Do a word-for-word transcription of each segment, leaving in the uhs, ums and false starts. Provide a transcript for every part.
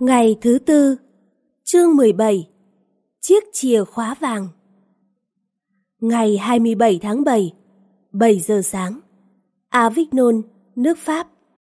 Ngày thứ tư, chương mười bảy, chiếc chìa khóa vàng. Ngày hai mươi bảy tháng bảy, bảy giờ sáng, Avignon, nước Pháp.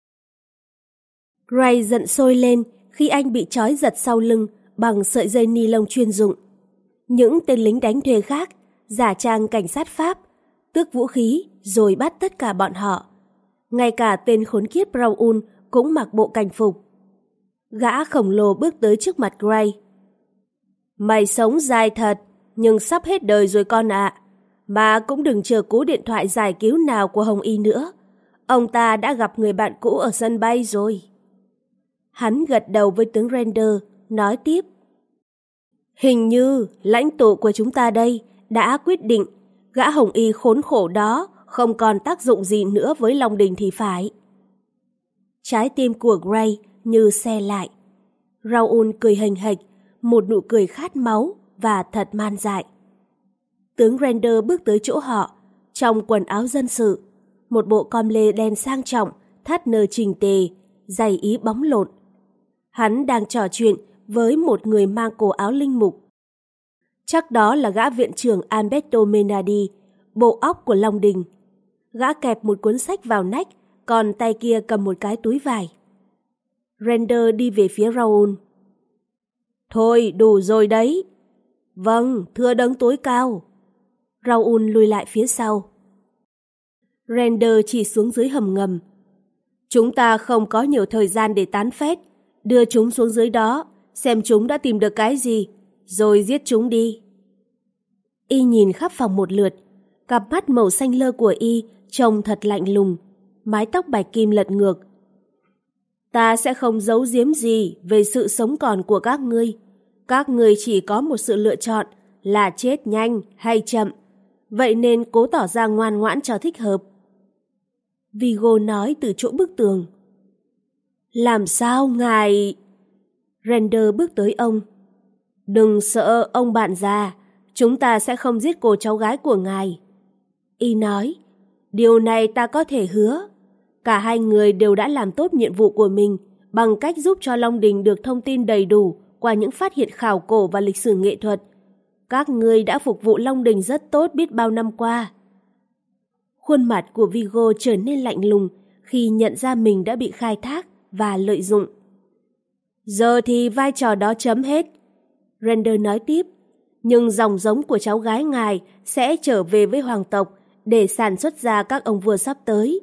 Gray giận sôi lên khi anh bị trói giật sau lưng bằng sợi dây ni lông chuyên dụng. Những tên lính đánh thuê khác giả trang cảnh sát Pháp, tước vũ khí rồi bắt tất cả bọn họ. Ngay cả tên khốn kiếp Raoul cũng mặc bộ cảnh phục. Gã khổng lồ bước tới trước mặt Gray. Mày sống dài thật, nhưng sắp hết đời rồi con ạ. À. Mà cũng đừng chờ cú điện thoại giải cứu nào của Hồng Y nữa. Ông ta đã gặp người bạn cũ ở sân bay rồi. Hắn gật đầu với tướng Render, nói tiếp. Hình như lãnh tụ của chúng ta đây đã quyết định gã Hồng Y khốn khổ đó không còn tác dụng gì nữa với Long Đình thì phải. Trái tim của Gray như xe lại. Raoul cười hềnh hệch, một nụ cười khát máu và thật man dại. Tướng Render bước tới chỗ họ, trong quần áo dân sự, một bộ com lê đen sang trọng, thắt nơ chỉnh tề, giày ý bóng lộn. Hắn đang trò chuyện với một người mang cổ áo linh mục. Chắc đó là gã viện trưởng Alberto Menardi, bộ óc của Long Đình. Gã kẹp một cuốn sách vào nách, còn tay kia cầm một cái túi vải. Render đi về phía Raoul. Thôi, đủ rồi đấy. Vâng, thưa đấng tối cao. Raoul lùi lại phía sau. Render chỉ xuống dưới hầm ngầm. Chúng ta không có nhiều thời gian để tán phét. Đưa chúng xuống dưới đó, xem chúng đã tìm được cái gì, rồi giết chúng đi. Y nhìn khắp phòng một lượt. Cặp mắt màu xanh lơ của Y trông thật lạnh lùng, mái tóc bạch kim lật ngược. Ta sẽ không giấu giếm gì về sự sống còn của các ngươi. Các ngươi chỉ có một sự lựa chọn là chết nhanh hay chậm. Vậy nên cố tỏ ra ngoan ngoãn cho thích hợp. Vigo nói từ chỗ bức tường. Làm sao ngài... Render bước tới ông. Đừng sợ ông bạn già, chúng ta sẽ không giết cô cháu gái của ngài. Y nói, điều này ta có thể hứa. Cả hai người đều đã làm tốt nhiệm vụ của mình bằng cách giúp cho Long Đình được thông tin đầy đủ qua những phát hiện khảo cổ và lịch sử nghệ thuật. Các ngươi đã phục vụ Long Đình rất tốt biết bao năm qua. Khuôn mặt của Vigo trở nên lạnh lùng khi nhận ra mình đã bị khai thác và lợi dụng. Giờ thì vai trò đó chấm hết. Render nói tiếp, nhưng dòng giống của cháu gái ngài sẽ trở về với hoàng tộc để sản xuất ra các ông vua sắp tới.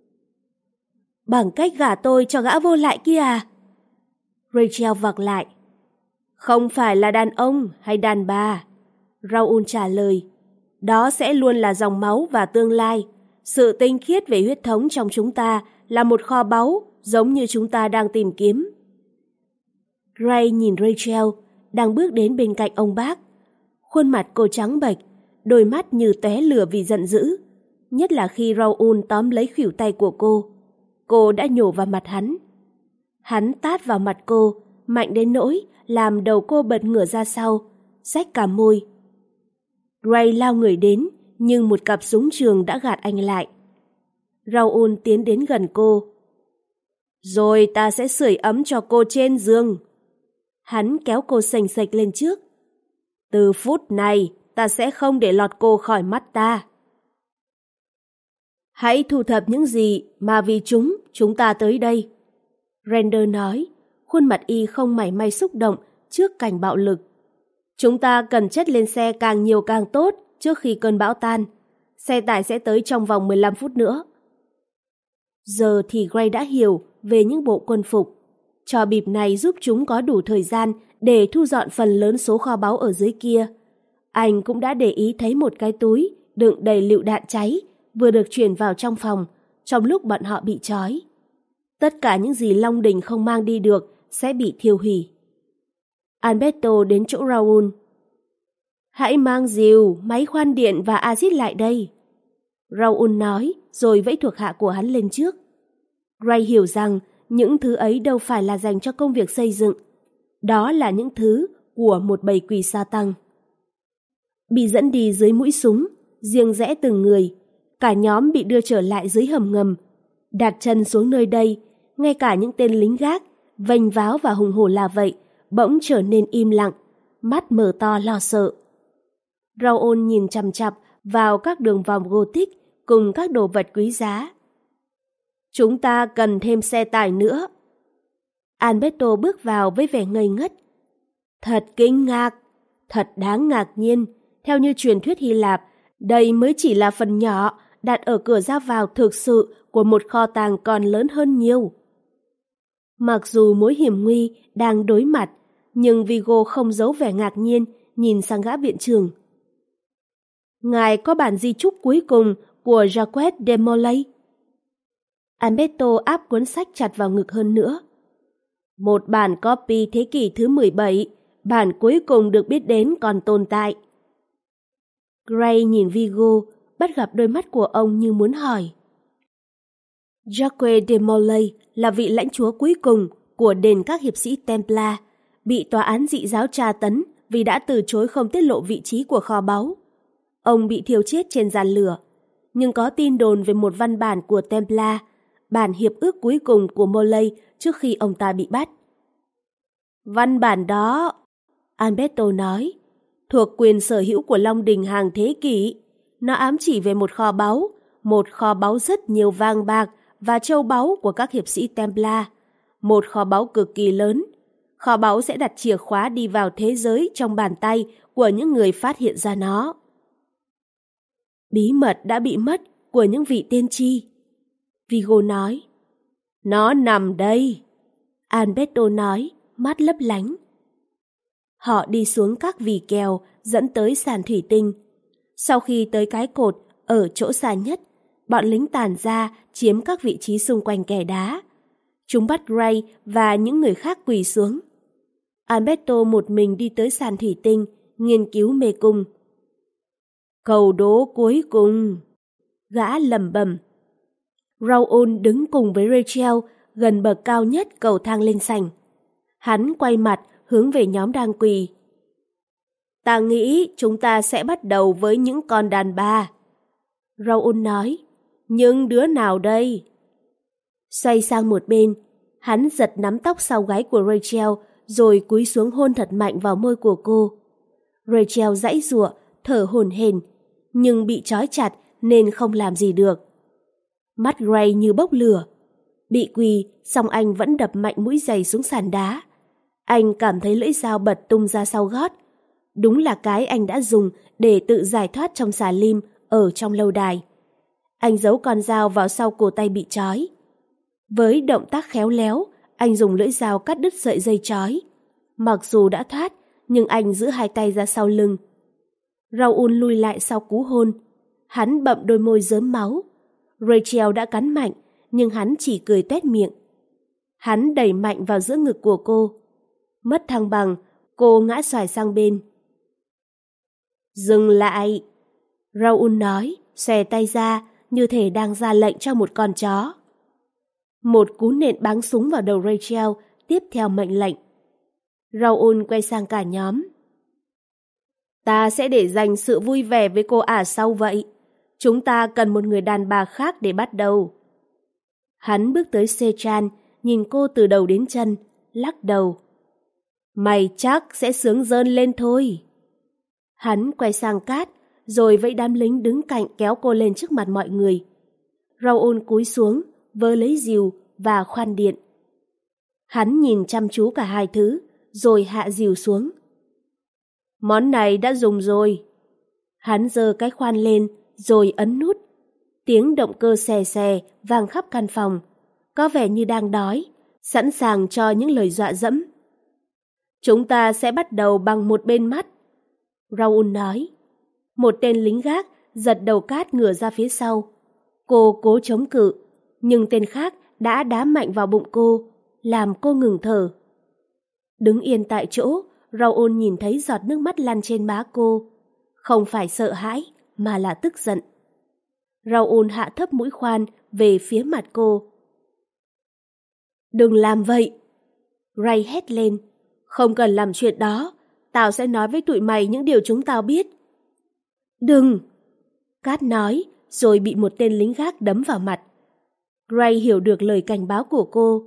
Bằng cách gả tôi cho gã vô lại kia à? Rachel vặc lại. Không phải là đàn ông hay đàn bà. Raoul trả lời. Đó sẽ luôn là dòng máu và tương lai. Sự tinh khiết về huyết thống trong chúng ta là một kho báu giống như chúng ta đang tìm kiếm. Gray nhìn Rachel đang bước đến bên cạnh ông bác. Khuôn mặt cô trắng bệch, đôi mắt như tóe lửa vì giận dữ. Nhất là khi Raoul tóm lấy khuỷu tay của cô. Cô đã nhổ vào mặt hắn. Hắn tát vào mặt cô, mạnh đến nỗi làm đầu cô bật ngửa ra sau, rách cả môi. Gray lao người đến, nhưng một cặp súng trường đã gạt anh lại. Raoul tiến đến gần cô. Rồi ta sẽ sưởi ấm cho cô trên giường. Hắn kéo cô xềnh xệch lên trước. Từ phút này, ta sẽ không để lọt cô khỏi mắt ta. Hãy thu thập những gì mà vì chúng, chúng ta tới đây. Render nói, khuôn mặt Y không mảy may xúc động trước cảnh bạo lực. Chúng ta cần chất lên xe càng nhiều càng tốt trước khi cơn bão tan. Xe tải sẽ tới trong vòng mười lăm phút nữa. Giờ thì Gray đã hiểu về những bộ quân phục. Trò bịp này giúp chúng có đủ thời gian để thu dọn phần lớn số kho báu ở dưới kia. Anh cũng đã để ý thấy một cái túi đựng đầy lựu đạn cháy vừa được chuyển vào trong phòng trong lúc bọn họ bị trói. Tất cả những gì Long Đình không mang đi được sẽ bị thiêu hủy. Alberto đến chỗ Raoul. Hãy mang rìu, máy khoan điện và axit lại đây. Raoul nói rồi vẫy thuộc hạ của hắn lên trước. Gray hiểu rằng những thứ ấy đâu phải là dành cho công việc xây dựng. Đó là những thứ của một bầy quỷ sa tăng. Bị dẫn đi dưới mũi súng, riêng rẽ từng người, cả nhóm bị đưa trở lại dưới hầm ngầm. Đặt chân xuống nơi đây, ngay cả những tên lính gác vênh váo và hùng hổ là vậy, bỗng trở nên im lặng, mắt mở to lo sợ. Raoul nhìn chằm chằm vào các đường vòng Gothic cùng các đồ vật quý giá. Chúng ta cần thêm xe tải nữa. Alberto bước vào với vẻ ngây ngất. Thật kinh ngạc, thật đáng ngạc nhiên. Theo như truyền thuyết Hy Lạp, đây mới chỉ là phần nhỏ đặt ở cửa ra vào thực sự của một kho tàng còn lớn hơn nhiều. Mặc dù mối hiểm nguy đang đối mặt, nhưng Vigo không giấu vẻ ngạc nhiên nhìn sang gã viện trưởng. Ngài có bản di chúc cuối cùng của Jacques de Molay? Alberto áp cuốn sách chặt vào ngực hơn nữa. Một bản copy thế kỷ thứ mười bảy, bản cuối cùng được biết đến còn tồn tại. Gray nhìn Vigo, bắt gặp đôi mắt của ông như muốn hỏi. Jacques de Molay là vị lãnh chúa cuối cùng của đền các hiệp sĩ Templar, bị tòa án dị giáo tra tấn vì đã từ chối không tiết lộ vị trí của kho báu. Ông bị thiêu chết trên giàn lửa, nhưng có tin đồn về một văn bản của Templar, bản hiệp ước cuối cùng của Molay trước khi ông ta bị bắt. Văn bản đó, Alberto nói, thuộc quyền sở hữu của Long Đình hàng thế kỷ. Nó ám chỉ về một kho báu, một kho báu rất nhiều vàng bạc và châu báu của các hiệp sĩ Templar. Một kho báu cực kỳ lớn. Kho báu sẽ đặt chìa khóa đi vào thế giới trong bàn tay của những người phát hiện ra nó. Bí mật đã bị mất của những vị tiên tri. Vigo nói. Nó nằm đây. Alberto nói, mắt lấp lánh. Họ đi xuống các vỉ kèo dẫn tới sàn thủy tinh. Sau khi tới cái cột ở chỗ xa nhất, bọn lính tản ra chiếm các vị trí xung quanh kẻ đá. Chúng bắt Gray và những người khác quỳ xuống. Alberto một mình đi tới sàn thủy tinh, nghiên cứu mê cung. Cầu đố cuối cùng, gã lẩm bẩm. Raoul đứng cùng với Rachel gần bậc cao nhất cầu thang lên sảnh. Hắn quay mặt hướng về nhóm đang quỳ. Ta nghĩ chúng ta sẽ bắt đầu với những con đàn bà. Raoul nói, nhưng đứa nào đây? Xoay sang một bên, hắn giật nắm tóc sau gáy của Rachel rồi cúi xuống hôn thật mạnh vào môi của cô. Rachel giãy giụa, thở hổn hển, nhưng bị trói chặt nên không làm gì được. Mắt Gray như bốc lửa. Bị quỳ, song anh vẫn đập mạnh mũi giày xuống sàn đá. Anh cảm thấy lưỡi dao bật tung ra sau gót. Đúng là cái anh đã dùng để tự giải thoát trong xà lim ở trong lâu đài. Anh giấu con dao vào sau cổ tay bị trói. Với động tác khéo léo, anh dùng lưỡi dao cắt đứt sợi dây trói. Mặc dù đã thoát, nhưng anh giữ hai tay ra sau lưng. Raoul lùi lại sau cú hôn. Hắn bậm đôi môi rớm máu. Rachel đã cắn mạnh, nhưng hắn chỉ cười tuét miệng. Hắn đẩy mạnh vào giữa ngực của cô. Mất thăng bằng, cô ngã xoài sang bên. Dừng lại! Raoul nói, xòe tay ra, như thể đang ra lệnh cho một con chó. Một cú nện báng súng vào đầu Rachel, tiếp theo mệnh lệnh. Raoul quay sang cả nhóm. Ta sẽ để dành sự vui vẻ với cô ả sau vậy. Chúng ta cần một người đàn bà khác để bắt đầu. Hắn bước tới Sechan, nhìn cô từ đầu đến chân, lắc đầu. Mày chắc sẽ sướng rơn lên thôi. Hắn quay sang Cát, rồi vẫy đám lính đứng cạnh kéo cô lên trước mặt mọi người. Raoul cúi xuống, vơ lấy rìu và khoan điện. Hắn nhìn chăm chú cả hai thứ, rồi hạ rìu xuống. Món này đã dùng rồi. Hắn giơ cái khoan lên, rồi ấn nút. Tiếng động cơ xè xè vang khắp căn phòng, có vẻ như đang đói, sẵn sàng cho những lời dọa dẫm. Chúng ta sẽ bắt đầu bằng một bên mắt. Raoul nói. Một tên lính gác giật đầu Cát ngửa ra phía sau. Cô cố chống cự, nhưng tên khác đã đá mạnh vào bụng cô, làm cô ngừng thở. Đứng yên tại chỗ, Raoul nhìn thấy giọt nước mắt lăn trên má cô. Không phải sợ hãi, mà là tức giận. Raoul hạ thấp mũi khoan về phía mặt cô. Đừng làm vậy! Ray hét lên. Không cần làm chuyện đó. Tao sẽ nói với tụi mày những điều chúng tao biết. Đừng! Cát nói, rồi bị một tên lính gác đấm vào mặt. Ray hiểu được lời cảnh báo của cô.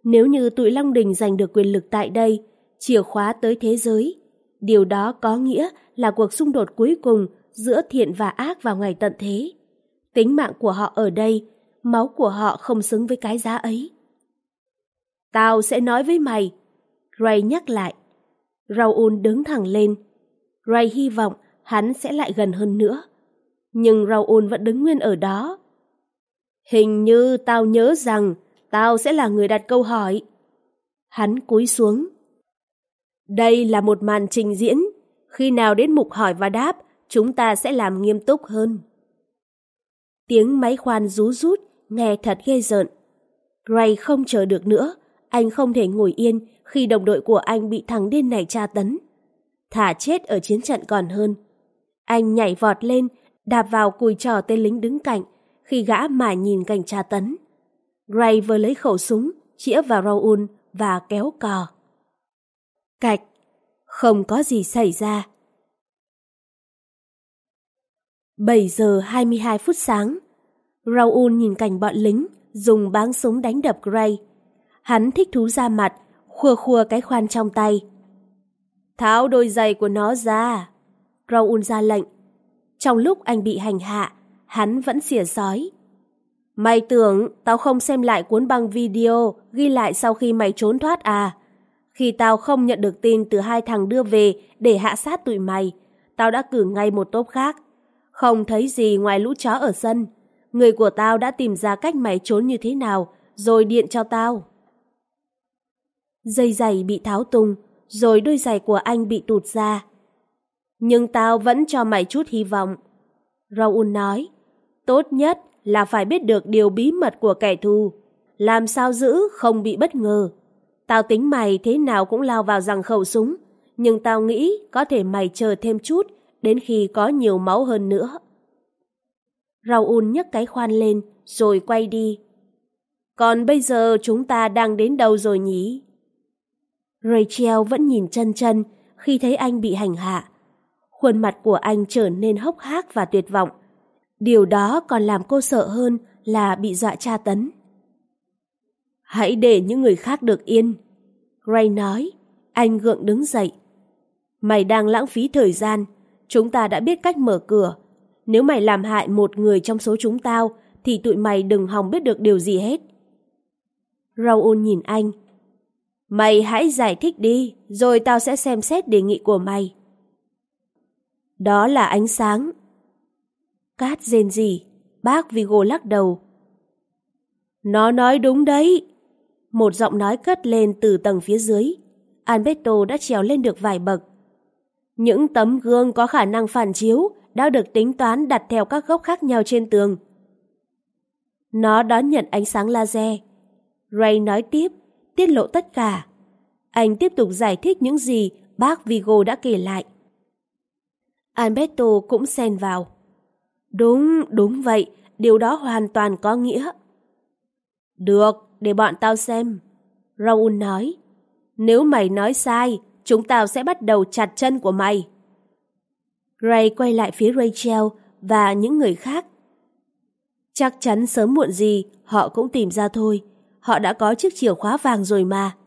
Nếu như tụi Long Đình giành được quyền lực tại đây, chìa khóa tới thế giới, điều đó có nghĩa là cuộc xung đột cuối cùng giữa thiện và ác vào ngày tận thế. Tính mạng của họ ở đây, máu của họ không xứng với cái giá ấy. Tao sẽ nói với mày, Ray nhắc lại. Raoul đứng thẳng lên. Ray hy vọng hắn sẽ lại gần hơn nữa. Nhưng Raoul vẫn đứng nguyên ở đó. Hình như tao nhớ rằng tao sẽ là người đặt câu hỏi. Hắn cúi xuống. Đây là một màn trình diễn. Khi nào đến mục hỏi và đáp, chúng ta sẽ làm nghiêm túc hơn. Tiếng máy khoan rú rút, nghe thật ghê rợn. Ray không chờ được nữa. Anh không thể ngồi yên khi đồng đội của anh bị thằng điên này tra tấn. Thà chết ở chiến trận còn hơn. Anh nhảy vọt lên, đạp vào cùi trò tên lính đứng cạnh khi gã mà nhìn cảnh tra tấn. Ray vừa lấy khẩu súng, chĩa vào Raoul và kéo cò. Cạch, không có gì xảy ra. bảy giờ hai mươi hai phút sáng. Raoul nhìn cảnh bọn lính dùng báng súng đánh đập Ray. Hắn thích thú ra mặt, khua khua cái khoan trong tay. Tháo đôi giày của nó ra. Raoul ra lệnh. Trong lúc anh bị hành hạ, hắn vẫn xỉa xói. Mày tưởng tao không xem lại cuốn băng video ghi lại sau khi mày trốn thoát à? Khi tao không nhận được tin từ hai thằng đưa về để hạ sát tụi mày, tao đã cử ngay một tốp khác. Không thấy gì ngoài lũ chó ở sân. Người của tao đã tìm ra cách mày trốn như thế nào, rồi điện cho tao. Dây giày bị tháo tung, rồi đôi giày của anh bị tụt ra. Nhưng tao vẫn cho mày chút hy vọng. Raoul nói, tốt nhất là phải biết được điều bí mật của kẻ thù. Làm sao giữ không bị bất ngờ. Tao tính mày thế nào cũng lao vào giằng khẩu súng, nhưng tao nghĩ có thể mày chờ thêm chút đến khi có nhiều máu hơn nữa. Raoul nhấc cái khoan lên rồi quay đi. Còn bây giờ chúng ta đang đến đâu rồi nhỉ? Rachel vẫn nhìn chân chân khi thấy anh bị hành hạ. Khuôn mặt của anh trở nên hốc hác và tuyệt vọng. Điều đó còn làm cô sợ hơn là bị dọa tra tấn. Hãy để những người khác được yên. Ray nói. Anh gượng đứng dậy. Mày đang lãng phí thời gian. Chúng ta đã biết cách mở cửa. Nếu mày làm hại một người trong số chúng tao thì tụi mày đừng hòng biết được điều gì hết. Raoul nhìn anh. Mày hãy giải thích đi, rồi tao sẽ xem xét đề nghị của mày. Đó là ánh sáng. Cát rên rỉ, bác Vigo lắc đầu. Nó nói đúng đấy. Một giọng nói cất lên từ tầng phía dưới. Alberto đã trèo lên được vài bậc. Những tấm gương có khả năng phản chiếu đã được tính toán đặt theo các góc khác nhau trên tường. Nó đón nhận ánh sáng laser. Ray nói tiếp, tiết lộ tất cả. Anh tiếp tục giải thích những gì bác Vigo đã kể lại. Alberto cũng xen vào. Đúng, đúng vậy, điều đó hoàn toàn có nghĩa. Được, để bọn tao xem. Raoul nói. Nếu mày nói sai, chúng tao sẽ bắt đầu chặt chân của mày. Ray quay lại phía Rachel và những người khác. Chắc chắn sớm muộn gì họ cũng tìm ra thôi. Họ đã có chiếc chìa khóa vàng rồi mà.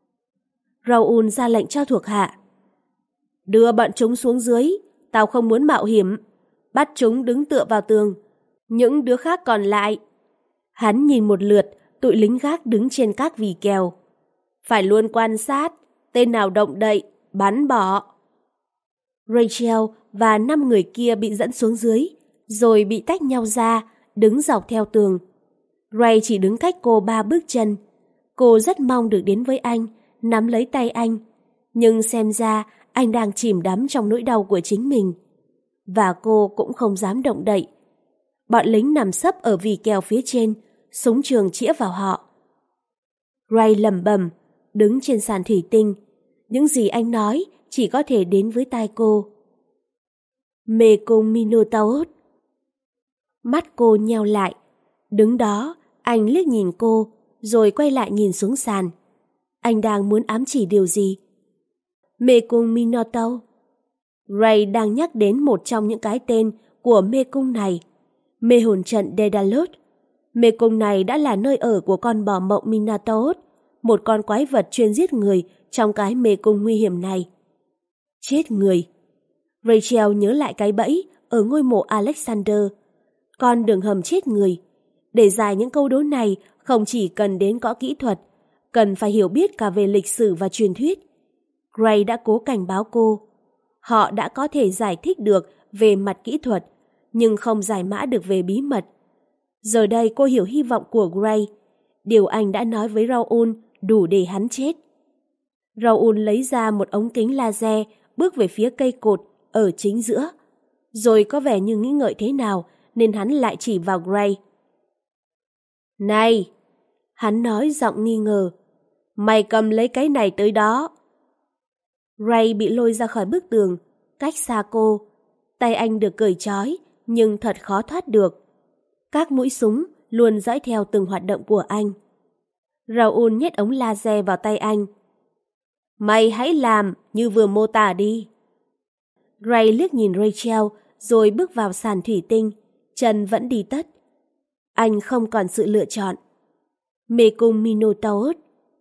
Raoul ra lệnh cho thuộc hạ. Đưa bọn chúng xuống dưới. Tao không muốn mạo hiểm. Bắt chúng đứng tựa vào tường. Những đứa khác còn lại. Hắn nhìn một lượt tụi lính gác đứng trên các vì kèo. Phải luôn quan sát. Tên nào động đậy, bắn bỏ. Rachel và năm người kia bị dẫn xuống dưới, rồi bị tách nhau ra, đứng dọc theo tường. Ray chỉ đứng cách cô ba bước chân. Cô rất mong được đến với anh, nắm lấy tay anh. Nhưng xem ra anh đang chìm đắm trong nỗi đau của chính mình. Và cô cũng không dám động đậy. Bọn lính nằm sấp ở vì kèo phía trên, súng trường chĩa vào họ. Ray lẩm bẩm, đứng trên sàn thủy tinh. Những gì anh nói chỉ có thể đến với tai cô. Mê cung Minotaur. Mắt cô nheo lại. Đứng đó, anh liếc nhìn cô, rồi quay lại nhìn xuống sàn. Anh đang muốn ám chỉ điều gì? Mê cung Minotaur. Ray đang nhắc đến một trong những cái tên của mê cung này. Mê hồn trận Daedalus. Mê cung này đã là nơi ở của con bò mộng Minotaur, một con quái vật chuyên giết người trong cái mê cung nguy hiểm này. Chết người. Rachel nhớ lại cái bẫy ở ngôi mộ Alexander. Con đường hầm chết người. Để giải những câu đố này không chỉ cần đến cõ kỹ thuật, cần phải hiểu biết cả về lịch sử và truyền thuyết. Gray đã cố cảnh báo cô. Họ đã có thể giải thích được về mặt kỹ thuật, nhưng không giải mã được về bí mật. Giờ đây cô hiểu hy vọng của Gray. Điều anh đã nói với Raoul đủ để hắn chết. Raoul lấy ra một ống kính laser, bước về phía cây cột ở chính giữa. Rồi có vẻ như nghĩ ngợi thế nào, nên hắn lại chỉ vào Gray. Này! Hắn nói giọng nghi ngờ. Mày cầm lấy cái này tới đó. Gray bị lôi ra khỏi bức tường, cách xa cô. Tay anh được cởi trói, nhưng thật khó thoát được. Các mũi súng luôn dõi theo từng hoạt động của anh. Raoul nhét ống laser vào tay anh. Mày hãy làm như vừa mô tả đi. Gray liếc nhìn Rachel rồi bước vào sàn thủy tinh, chân vẫn đi tất. Anh không còn sự lựa chọn. Mê cung Minotaur.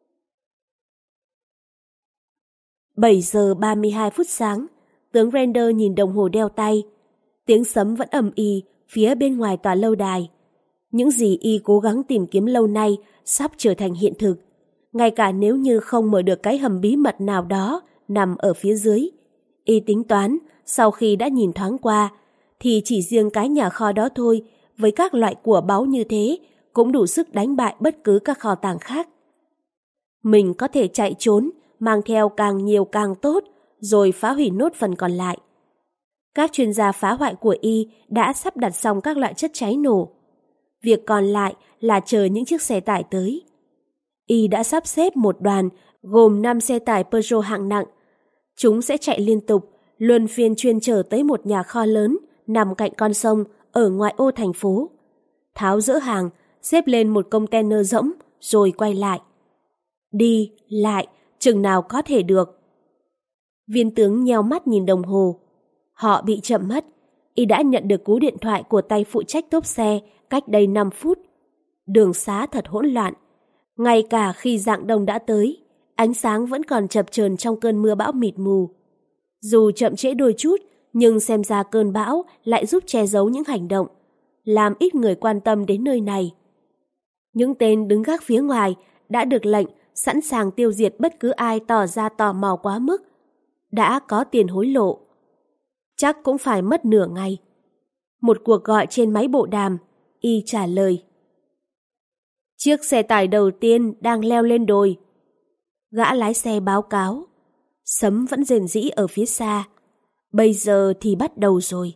bảy giờ ba mươi hai phút sáng, tướng Render nhìn đồng hồ đeo tay. Tiếng sấm vẫn ầm ĩ phía bên ngoài tòa lâu đài. Những gì y cố gắng tìm kiếm lâu nay sắp trở thành hiện thực. Ngay cả nếu như không mở được cái hầm bí mật nào đó nằm ở phía dưới. Y tính toán, sau khi đã nhìn thoáng qua, thì chỉ riêng cái nhà kho đó thôi, với các loại của báu như thế, cũng đủ sức đánh bại bất cứ các kho tàng khác. Mình có thể chạy trốn, mang theo càng nhiều càng tốt, rồi phá hủy nốt phần còn lại. Các chuyên gia phá hoại của y đã sắp đặt xong các loại chất cháy nổ. Việc còn lại là chờ những chiếc xe tải tới. Y đã sắp xếp một đoàn gồm năm xe tải Peugeot hạng nặng. Chúng sẽ chạy liên tục, luân phiên chuyên chở tới một nhà kho lớn nằm cạnh con sông ở ngoại ô thành phố. Tháo dỡ hàng, xếp lên một container rỗng rồi quay lại. Đi, lại, chừng nào có thể được. Viên tướng nheo mắt nhìn đồng hồ. Họ bị chậm mất. Y đã nhận được cú điện thoại của tay phụ trách tốp xe cách đây năm phút. Đường xá thật hỗn loạn. Ngay cả khi rạng đông đã tới, ánh sáng vẫn còn chập chờn trong cơn mưa bão mịt mù. Dù chậm trễ đôi chút, nhưng xem ra cơn bão lại giúp che giấu những hành động, làm ít người quan tâm đến nơi này. Những tên đứng gác phía ngoài đã được lệnh sẵn sàng tiêu diệt bất cứ ai tỏ ra tò mò quá mức. Đã có tiền hối lộ. Chắc cũng phải mất nửa ngày. Một cuộc gọi trên máy bộ đàm, y trả lời. Chiếc xe tải đầu tiên đang leo lên đồi. Gã lái xe báo cáo. Sấm vẫn rền rĩ ở phía xa. Bây giờ thì bắt đầu rồi.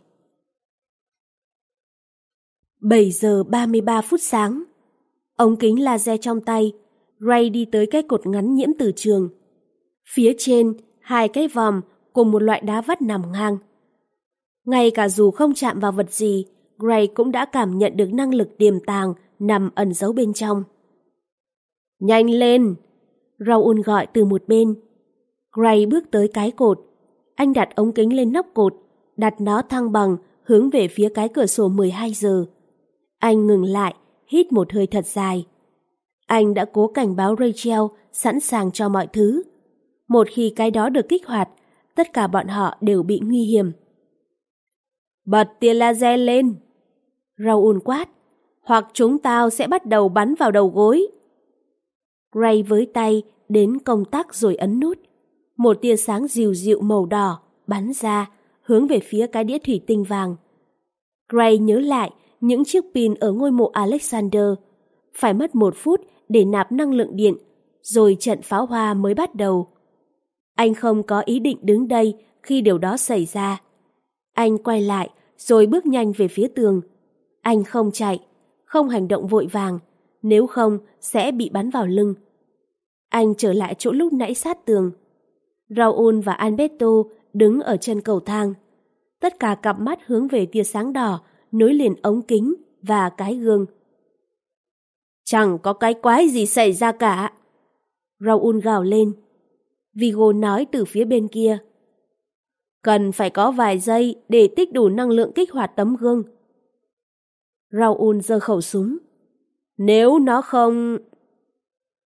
bảy giờ ba mươi ba phút sáng. Ống kính laser trong tay, Ray đi tới cái cột ngắn nhiễm từ trường. Phía trên, hai cái vòm cùng một loại đá vắt nằm ngang. Ngay cả dù không chạm vào vật gì, Gray cũng đã cảm nhận được năng lực tiềm tàng nằm ẩn giấu bên trong. Nhanh lên! Raoul gọi từ một bên. Gray bước tới cái cột. Anh đặt ống kính lên nóc cột, đặt nó thăng bằng hướng về phía cái cửa sổ mười hai giờ. Anh ngừng lại, hít một hơi thật dài. Anh đã cố cảnh báo Rachel sẵn sàng cho mọi thứ. Một khi cái đó được kích hoạt, tất cả bọn họ đều bị nguy hiểm. Bật tia laser lên! Raoul quát, hoặc chúng tao sẽ bắt đầu bắn vào đầu gối. Gray với tay đến công tắc rồi ấn nút. Một tia sáng dịu dịu màu đỏ bắn ra, hướng về phía cái đĩa thủy tinh vàng. Gray nhớ lại những chiếc pin ở ngôi mộ Alexander. Phải mất một phút để nạp năng lượng điện, rồi trận pháo hoa mới bắt đầu. Anh không có ý định đứng đây khi điều đó xảy ra. Anh quay lại rồi bước nhanh về phía tường. Anh không chạy, không hành động vội vàng, nếu không sẽ bị bắn vào lưng. Anh trở lại chỗ lúc nãy sát tường. Raoul và Alberto đứng ở chân cầu thang. Tất cả cặp mắt hướng về tia sáng đỏ nối liền ống kính và cái gương. Chẳng có cái quái gì xảy ra cả. Raoul gào lên. Vigo nói từ phía bên kia. Cần phải có vài giây để tích đủ năng lượng kích hoạt tấm gương. Raoul giơ khẩu súng. Nếu nó không...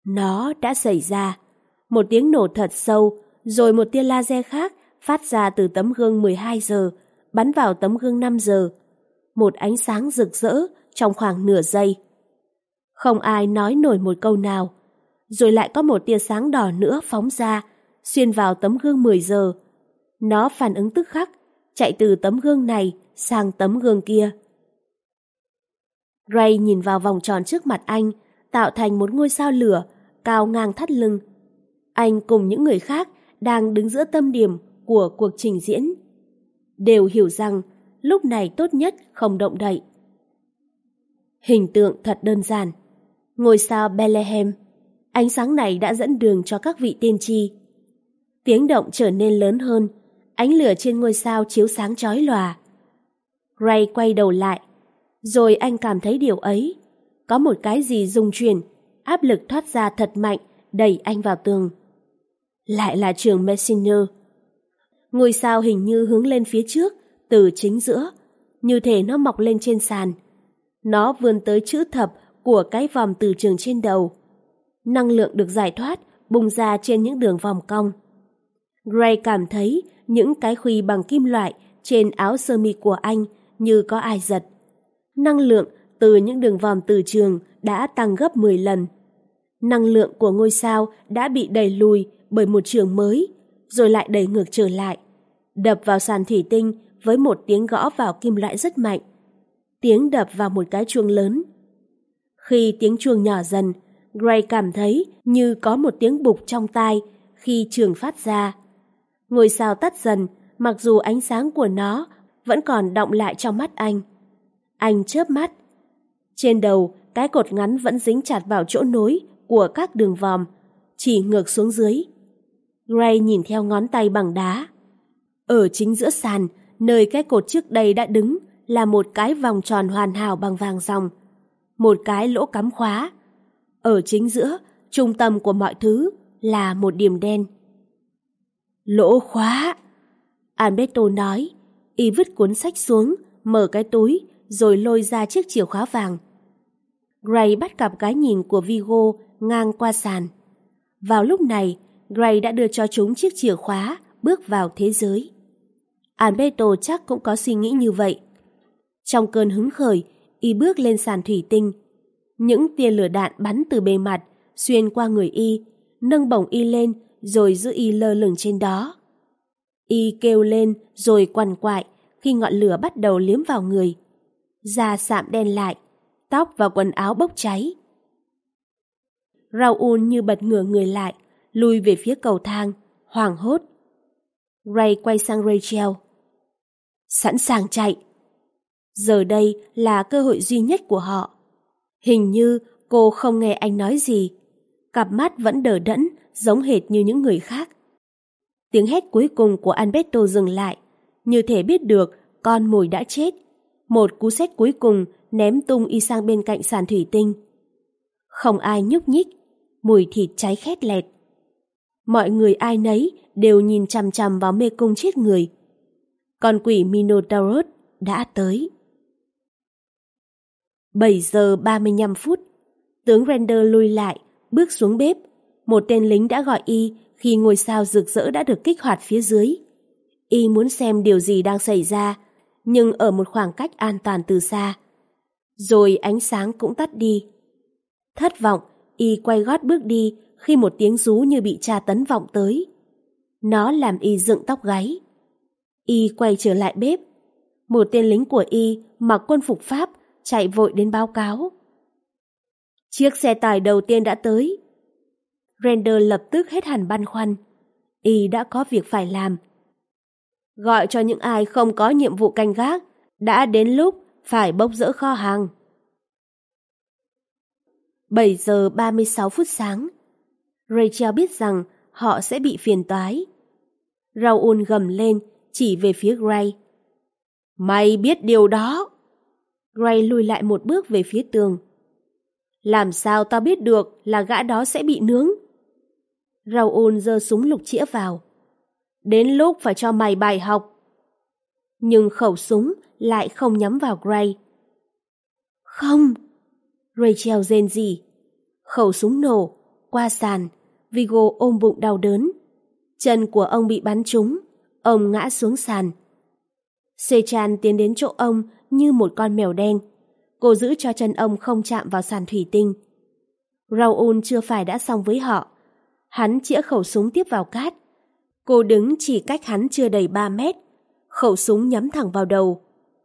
Nó đã xảy ra. Một tiếng nổ thật sâu, rồi một tia laser khác phát ra từ tấm gương mười hai giờ, bắn vào tấm gương năm giờ. Một ánh sáng rực rỡ trong khoảng nửa giây. Không ai nói nổi một câu nào. Rồi lại có một tia sáng đỏ nữa phóng ra, xuyên vào tấm gương mười giờ. Nó phản ứng tức khắc, chạy từ tấm gương này sang tấm gương kia. Ray nhìn vào vòng tròn trước mặt anh, tạo thành một ngôi sao lửa, cao ngang thắt lưng. Anh cùng những người khác đang đứng giữa tâm điểm của cuộc trình diễn. Đều hiểu rằng lúc này tốt nhất không động đậy. Hình tượng thật đơn giản. Ngôi sao Bethlehem. Ánh sáng này đã dẫn đường cho các vị tiên tri. Tiếng động trở nên lớn hơn, ánh lửa trên ngôi sao chiếu sáng chói lòa. Ray quay đầu lại, rồi anh cảm thấy điều ấy. Có một cái gì rung chuyển, áp lực thoát ra thật mạnh, đẩy anh vào tường. Lại là trường Messiner. Ngôi sao hình như hướng lên phía trước, từ chính giữa, như thể nó mọc lên trên sàn. Nó vươn tới chữ thập của cái vòng từ trường trên đầu. Năng lượng được giải thoát, bùng ra trên những đường vòng cong. Gray cảm thấy những cái khuy bằng kim loại trên áo sơ mi của anh như có ai giật. Năng lượng từ những đường vòng từ trường đã tăng gấp mười lần. Năng lượng của ngôi sao đã bị đẩy lùi bởi một trường mới, rồi lại đẩy ngược trở lại, đập vào sàn thủy tinh với một tiếng gõ vào kim loại rất mạnh. Tiếng đập vào một cái chuông lớn. Khi tiếng chuông nhỏ dần, Gray cảm thấy như có một tiếng bục trong tai khi trường phát ra. Ngôi sao tắt dần, mặc dù ánh sáng của nó vẫn còn đọng lại trong mắt anh. Anh chớp mắt. Trên đầu, cái cột ngắn vẫn dính chặt vào chỗ nối của các đường vòm, chỉ ngược xuống dưới. Gray nhìn theo ngón tay bằng đá. Ở chính giữa sàn, nơi cái cột trước đây đã đứng, là một cái vòng tròn hoàn hảo bằng vàng ròng. Một cái lỗ cắm khóa. Ở chính giữa, trung tâm của mọi thứ, là một điểm đen. Lỗ khóa! Alberto nói. Y vứt cuốn sách xuống, mở cái túi, rồi lôi ra chiếc chìa khóa vàng. Gray bắt gặp cái nhìn của Vigo ngang qua sàn. Vào lúc này, Gray đã đưa cho chúng chiếc chìa khóa, bước vào thế giới. Alberto chắc cũng có suy nghĩ như vậy. Trong cơn hứng khởi, Y bước lên sàn thủy tinh. Những tia lửa đạn bắn từ bề mặt, xuyên qua người Y, nâng bổng Y lên, rồi giữ Y lơ lửng trên đó. Y kêu lên rồi quằn quại khi ngọn lửa bắt đầu liếm vào người. Da sạm đen lại, tóc và quần áo bốc cháy. Raoul như bật ngửa người lại, lùi về phía cầu thang, hoảng hốt. Ray quay sang Rachel. Sẵn sàng chạy. Giờ đây là cơ hội duy nhất của họ. Hình như cô không nghe anh nói gì. Cặp mắt vẫn đờ đẫn, giống hệt như những người khác. Tiếng hét cuối cùng của Alberto dừng lại, như thể biết được con mồi đã chết. Một cú sét cuối cùng ném tung Y sang bên cạnh sàn thủy tinh. Không ai nhúc nhích, mùi thịt cháy khét lẹt. Mọi người ai nấy đều nhìn chằm chằm vào mê cung chết người. Con quỷ Minotaurus đã tới. bảy giờ ba mươi lăm phút, tướng Render lui lại, bước xuống bếp. Một tên lính đã gọi Y khi ngôi sao rực rỡ đã được kích hoạt phía dưới. Y muốn xem điều gì đang xảy ra, nhưng ở một khoảng cách an toàn từ xa. Rồi ánh sáng cũng tắt đi. Thất vọng, Y quay gót bước đi khi một tiếng rú như bị tra tấn vọng tới. Nó làm Y dựng tóc gáy. Y quay trở lại bếp. Một tên lính của Y mặc quân phục Pháp chạy vội đến báo cáo. Chiếc xe tải đầu tiên đã tới. Render lập tức hết hẳn băn khoăn. Y đã có việc phải làm. Gọi cho những ai không có nhiệm vụ canh gác, đã đến lúc phải bốc dỡ kho hàng. bảy giờ ba mươi sáu phút sáng. Rachel biết rằng họ sẽ bị phiền toái. Raoul gầm lên, chỉ về phía Gray. Mày biết điều đó. Gray lùi lại một bước về phía tường. Làm sao tao biết được là gã đó sẽ bị nướng? Raoul giơ súng lục chĩa vào. Đến lúc phải cho mày bài học. Nhưng khẩu súng lại không nhắm vào Gray. Không! Rachel rên rỉ. Khẩu súng nổ. qua sàn, Vigo ôm bụng đau đớn. Chân của ông bị bắn trúng, ông ngã xuống sàn. Sechan tiến đến chỗ ông như một con mèo đen. Cô giữ cho chân ông không chạm vào sàn thủy tinh. Raoul chưa phải đã xong với họ. Hắn chĩa khẩu súng tiếp vào cát. Cô đứng chỉ cách hắn chưa đầy ba mét. Khẩu súng nhắm thẳng vào đầu.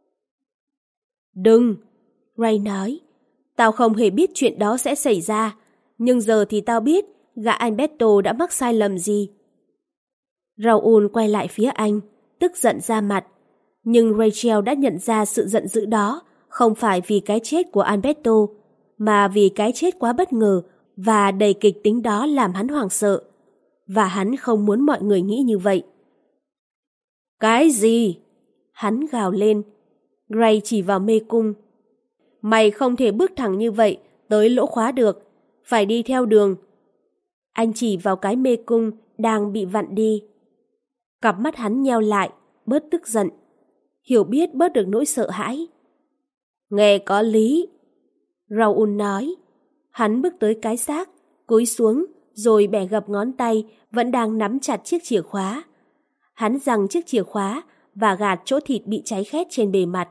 Đừng, Ray nói. Tao không hề biết chuyện đó sẽ xảy ra. Nhưng giờ thì tao biết gã Alberto đã mắc sai lầm gì. Raoul quay lại phía anh, tức giận ra mặt. Nhưng Rachel đã nhận ra sự giận dữ đó không phải vì cái chết của Alberto, mà vì cái chết quá bất ngờ và đầy kịch tính đó làm hắn hoảng sợ. Và hắn không muốn mọi người nghĩ như vậy. Cái gì? Hắn gào lên. Gray chỉ vào mê cung. Mày không thể bước thẳng như vậy tới lỗ khóa được. Phải đi theo đường. Anh chỉ vào cái mê cung đang bị vặn đi. Cặp mắt hắn nheo lại, bớt tức giận. Hiểu biết bớt được nỗi sợ hãi. Nghe có lý. Raoul nói. Hắn bước tới cái xác, cúi xuống, rồi bẻ gập ngón tay vẫn đang nắm chặt chiếc chìa khóa. Hắn giằng chiếc chìa khóa và gạt chỗ thịt bị cháy khét trên bề mặt.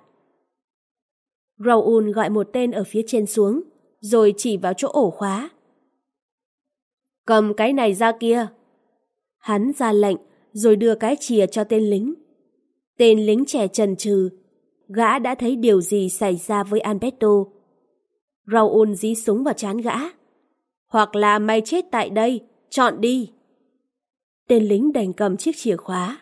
Raoul gọi một tên ở phía trên xuống, rồi chỉ vào chỗ ổ khóa. Cầm cái này ra kia. Hắn ra lệnh, rồi đưa cái chìa cho tên lính. Tên lính trẻ chần chừ. Gã đã thấy điều gì xảy ra với Alberto. Raoul dí súng vào trán gã. Hoặc là mày chết tại đây, chọn đi. Tên lính đành cầm chiếc chìa khóa.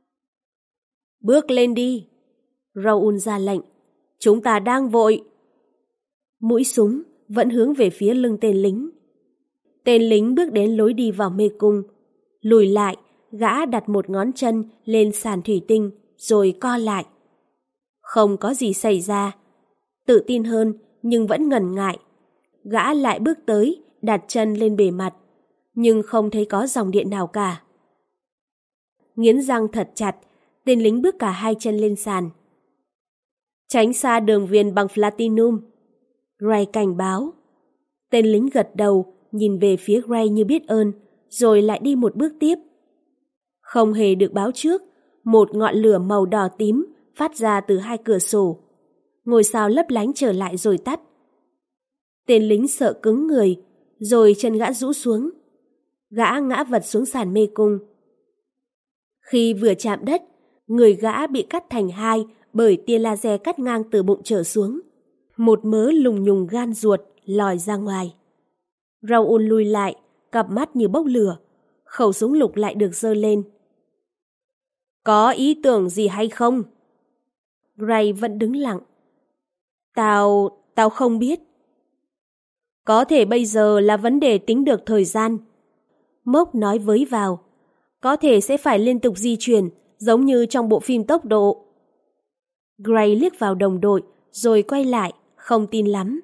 Bước lên đi. Raoul ra lệnh. Chúng ta đang vội. Mũi súng vẫn hướng về phía lưng tên lính. Tên lính bước đến lối đi vào mê cung. Lùi lại, gã đặt một ngón chân lên sàn thủy tinh, rồi co lại. Không có gì xảy ra. Tự tin hơn, nhưng vẫn ngần ngại. Gã lại bước tới, đặt chân lên bề mặt, nhưng không thấy có dòng điện nào cả. Nghiến răng thật chặt, tên lính bước cả hai chân lên sàn. Tránh xa đường viền bằng platinum. Gray cảnh báo. Tên lính gật đầu, nhìn về phía Gray như biết ơn, rồi lại đi một bước tiếp. Không hề được báo trước, một ngọn lửa màu đỏ tím phát ra từ hai cửa sổ. Ngôi sao lấp lánh trở lại rồi tắt. Tên lính sợ cứng người, rồi chân gã rũ xuống. Gã ngã vật xuống sàn mê cung. Khi vừa chạm đất, người gã bị cắt thành hai bởi tia laser cắt ngang từ bụng trở xuống. Một mớ lùng nhùng gan ruột lòi ra ngoài. Raoul lùi lại, cặp mắt như bốc lửa. Khẩu súng lục lại được giơ lên. Có ý tưởng gì hay không? Gray vẫn đứng lặng. Tao... tao không biết. Có thể bây giờ là vấn đề tính được thời gian. Mốc nói với vào. Có thể sẽ phải liên tục di chuyển, giống như trong bộ phim tốc độ. Gray liếc vào đồng đội, rồi quay lại, không tin lắm.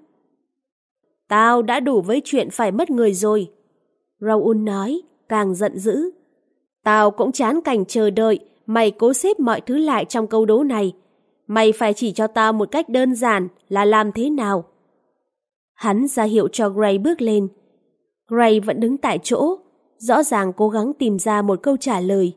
Tao đã đủ với chuyện phải mất người rồi. Raoul nói, càng giận dữ. Tao cũng chán cảnh chờ đợi, mày cố xếp mọi thứ lại trong câu đố này. Mày phải chỉ cho tao một cách đơn giản là làm thế nào. Hắn ra hiệu cho Gray bước lên. Gray vẫn đứng tại chỗ, rõ ràng cố gắng tìm ra một câu trả lời.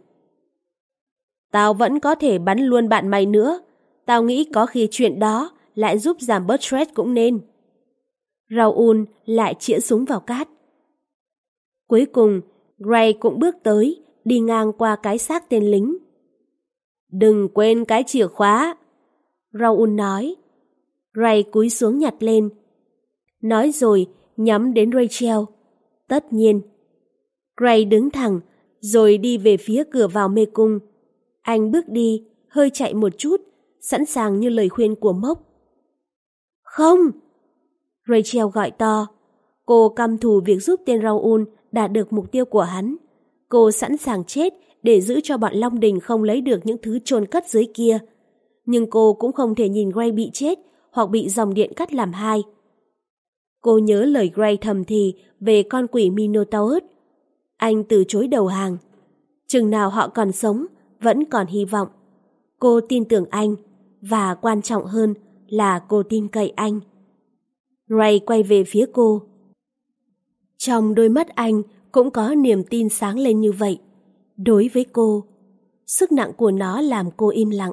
Tao vẫn có thể bắn luôn bạn mày nữa. Tao nghĩ có khi chuyện đó lại giúp giảm bớt stress cũng nên. Raoul lại chĩa súng vào cát. Cuối cùng, Gray cũng bước tới, đi ngang qua cái xác tên lính. Đừng quên cái chìa khóa, Raoul nói. Gray cúi xuống nhặt lên. Nói rồi, nhắm đến Rachel. Tất nhiên. Gray đứng thẳng, rồi đi về phía cửa vào mê cung. Anh bước đi, hơi chạy một chút, sẵn sàng như lời khuyên của Mốc. Không! Rachel gọi to. Cô căm thù việc giúp tên Raoul đạt được mục tiêu của hắn. Cô sẵn sàng chết để giữ cho bọn Long Đình không lấy được những thứ chôn cất dưới kia. Nhưng cô cũng không thể nhìn Gray bị chết hoặc bị dòng điện cắt làm hai. Cô nhớ lời Gray thầm thì về con quỷ Minotaurus. Anh từ chối đầu hàng. Chừng nào họ còn sống, vẫn còn hy vọng. Cô tin tưởng anh, và quan trọng hơn là cô tin cậy anh. Gray quay về phía cô. Trong đôi mắt anh cũng có niềm tin sáng lên như vậy. Đối với cô, sức nặng của nó làm cô im lặng.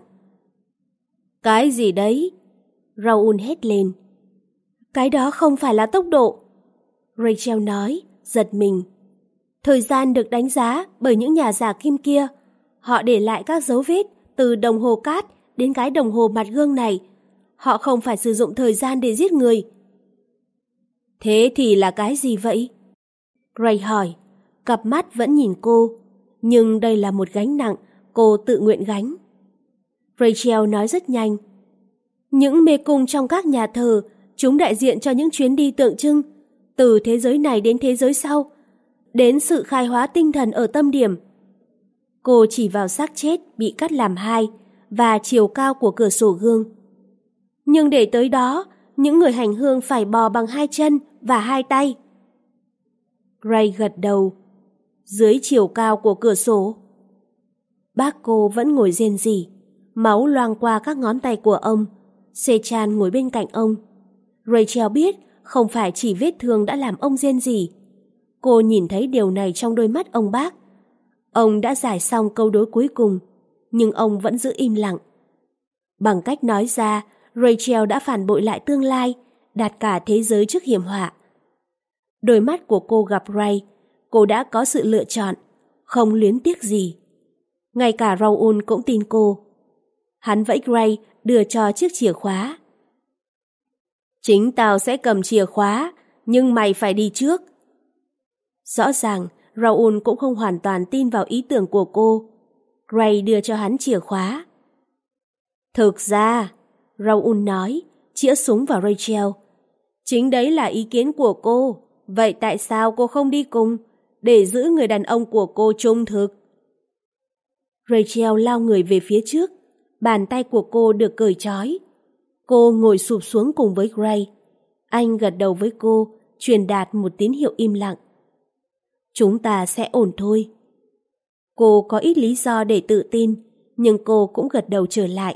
Cái gì đấy? Raoul hét lên. Cái đó không phải là tốc độ. Rachel nói, giật mình. Thời gian được đánh giá bởi những nhà giả kim kia. Họ để lại các dấu vết từ đồng hồ cát đến cái đồng hồ mặt gương này. Họ không phải sử dụng thời gian để giết người. Thế thì là cái gì vậy? Gray hỏi, cặp mắt vẫn nhìn cô. Nhưng đây là một gánh nặng cô tự nguyện gánh. Rachel nói rất nhanh. Những mê cung trong các nhà thờ, chúng đại diện cho những chuyến đi tượng trưng, từ thế giới này đến thế giới sau, đến sự khai hóa tinh thần ở tâm điểm. Cô chỉ vào xác chết bị cắt làm hai và chiều cao của cửa sổ gương. Nhưng để tới đó, những người hành hương phải bò bằng hai chân và hai tay. Gray gật đầu. Dưới chiều cao của cửa sổ. Bác cô vẫn ngồi rên rỉ, máu loang qua các ngón tay của ông. Sechan ngồi bên cạnh ông. Rachel biết không phải chỉ vết thương đã làm ông rên rỉ. Cô nhìn thấy điều này trong đôi mắt ông bác. Ông đã giải xong câu đối cuối cùng, nhưng ông vẫn giữ im lặng. Bằng cách nói ra, Rachel đã phản bội lại tương lai, đặt cả thế giới trước hiểm họa. Đôi mắt của cô gặp Ray, cô đã có sự lựa chọn, không luyến tiếc gì. Ngay cả Raoul cũng tin cô. Hắn vẫy Gray đưa cho chiếc chìa khóa. Chính tao sẽ cầm chìa khóa, nhưng mày phải đi trước. Rõ ràng, Raoul cũng không hoàn toàn tin vào ý tưởng của cô. Gray đưa cho hắn chìa khóa. Thực ra, Raoul nói, chĩa súng vào Rachel. Chính đấy là ý kiến của cô. Vậy tại sao cô không đi cùng, để giữ người đàn ông của cô trung thực? Rachel lao người về phía trước, bàn tay của cô được cởi trói. Cô ngồi sụp xuống cùng với Gray. Anh gật đầu với cô, truyền đạt một tín hiệu im lặng. Chúng ta sẽ ổn thôi. Cô có ít lý do để tự tin, nhưng cô cũng gật đầu trở lại.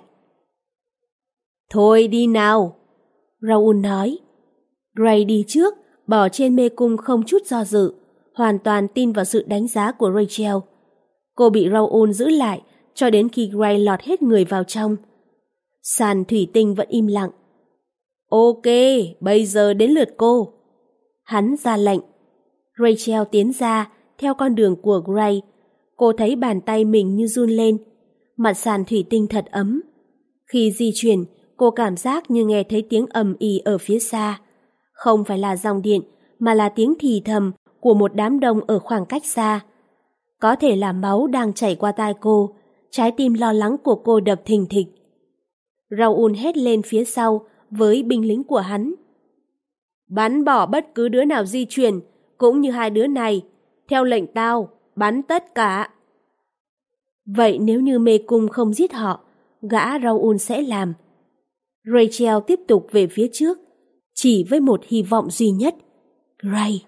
Thôi đi nào, Raoul nói. Gray đi trước, bỏ trên mê cung không chút do dự, hoàn toàn tin vào sự đánh giá của Rachel. Cô bị Raoul giữ lại cho đến khi Gray lọt hết người vào trong. Sàn thủy tinh vẫn im lặng. Ok, bây giờ đến lượt cô. Hắn ra lệnh. Rachel tiến ra theo con đường của Gray. Cô thấy bàn tay mình như run lên. Mặt sàn thủy tinh thật ấm. Khi di chuyển, cô cảm giác như nghe thấy tiếng ầm ĩ ở phía xa. Không phải là dòng điện, mà là tiếng thì thầm của một đám đông ở khoảng cách xa. Có thể là máu đang chảy qua tai cô, trái tim lo lắng của cô đập thình thịch. Raoul hét lên phía sau với binh lính của hắn. Bắn bỏ bất cứ đứa nào di chuyển, cũng như hai đứa này. Theo lệnh tao, bắn tất cả. Vậy nếu như mê cung không giết họ, gã Raoul sẽ làm. Rachel tiếp tục về phía trước, chỉ với một hy vọng duy nhất, Gray.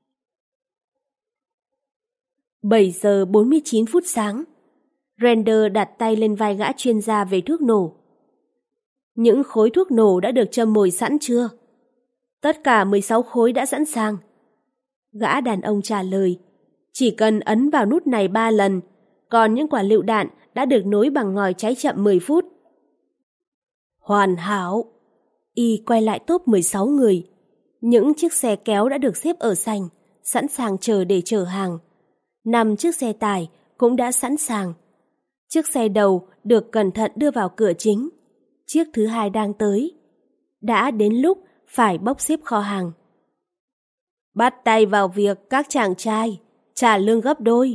bảy giờ bốn mươi chín phút sáng. Randall đặt tay lên vai gã chuyên gia về thuốc nổ. Những khối thuốc nổ đã được châm mồi sẵn chưa? Tất cả mười sáu khối đã sẵn sàng. Gã đàn ông trả lời. Chỉ cần ấn vào nút này ba lần, còn những quả lựu đạn đã được nối bằng ngòi cháy chậm mười phút. Hoàn hảo. Y quay lại top mười sáu người. Những chiếc xe kéo đã được xếp ở sảnh, sẵn sàng chờ để chở hàng. Năm chiếc xe tải cũng đã sẵn sàng. Chiếc xe đầu được cẩn thận đưa vào cửa chính. Chiếc thứ hai đang tới. Đã đến lúc phải bốc xếp kho hàng. Bắt tay vào việc các chàng trai, trả lương gấp đôi.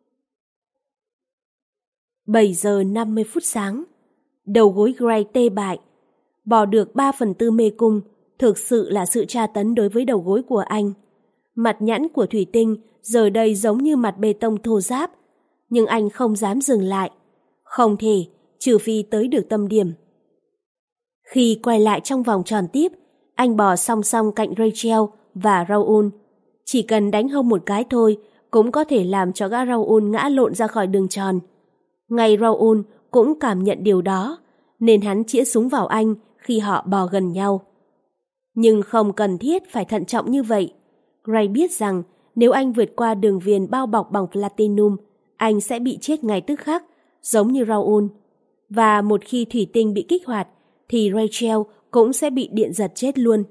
bảy giờ năm mươi phút sáng. Đầu gối Gray tê bại. Bỏ được ba phần tư mê cung thực sự là sự tra tấn đối với đầu gối của anh. Mặt nhẵn của thủy tinh giờ đây giống như mặt bê tông thô ráp, nhưng anh không dám dừng lại. Không thể, trừ phi tới được tâm điểm. Khi quay lại trong vòng tròn tiếp, anh bò song song cạnh Rachel và Raoul. Chỉ cần đánh hông một cái thôi cũng có thể làm cho gã Raoul ngã lộn ra khỏi đường tròn. Ngay Raoul cũng cảm nhận điều đó, nên hắn chĩa súng vào anh khi họ bò gần nhau. Nhưng không cần thiết phải thận trọng như vậy. Gray biết rằng nếu anh vượt qua đường viền bao bọc bằng platinum, anh sẽ bị chết ngay tức khắc, giống như Raoul. Và một khi thủy tinh bị kích hoạt, thì Rachel cũng sẽ bị điện giật chết luôn.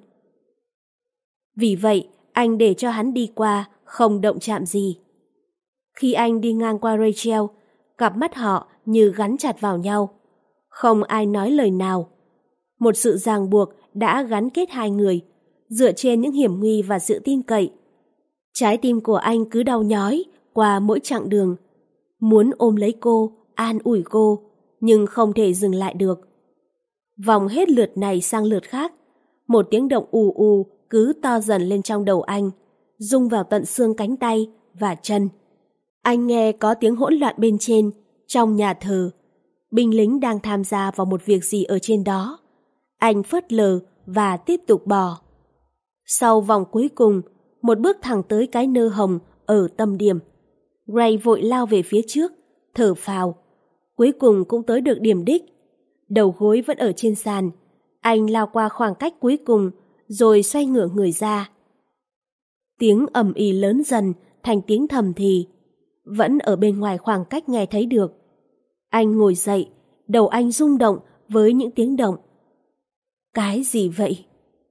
Vì vậy, anh để cho hắn đi qua, không động chạm gì. Khi anh đi ngang qua Rachel, cặp mắt họ như gắn chặt vào nhau. Không ai nói lời nào. Một sự ràng buộc đã gắn kết hai người, dựa trên những hiểm nguy và sự tin cậy. Trái tim của anh cứ đau nhói qua mỗi chặng đường. Muốn ôm lấy cô, an ủi cô, nhưng không thể dừng lại được. Vòng hết lượt này sang lượt khác, một tiếng động ù ù cứ to dần lên trong đầu anh, rung vào tận xương cánh tay và chân. Anh nghe có tiếng hỗn loạn bên trên, trong nhà thờ. Binh lính đang tham gia vào một việc gì ở trên đó. Anh phớt lờ và tiếp tục bò. Sau vòng cuối cùng, một bước thẳng tới cái nơ hồng ở tâm điểm. Gray vội lao về phía trước, thở phào. Cuối cùng cũng tới được điểm đích. Đầu gối vẫn ở trên sàn. Anh lao qua khoảng cách cuối cùng, rồi xoay ngửa người ra. Tiếng ầm ĩ lớn dần thành tiếng thầm thì. Vẫn ở bên ngoài khoảng cách nghe thấy được. Anh ngồi dậy, đầu anh rung động với những tiếng động. Cái gì vậy?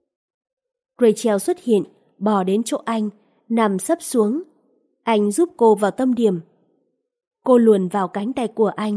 Rachel xuất hiện, bò đến chỗ anh, nằm sấp xuống. Anh giúp cô vào tâm điểm. Cô luồn vào cánh tay của anh.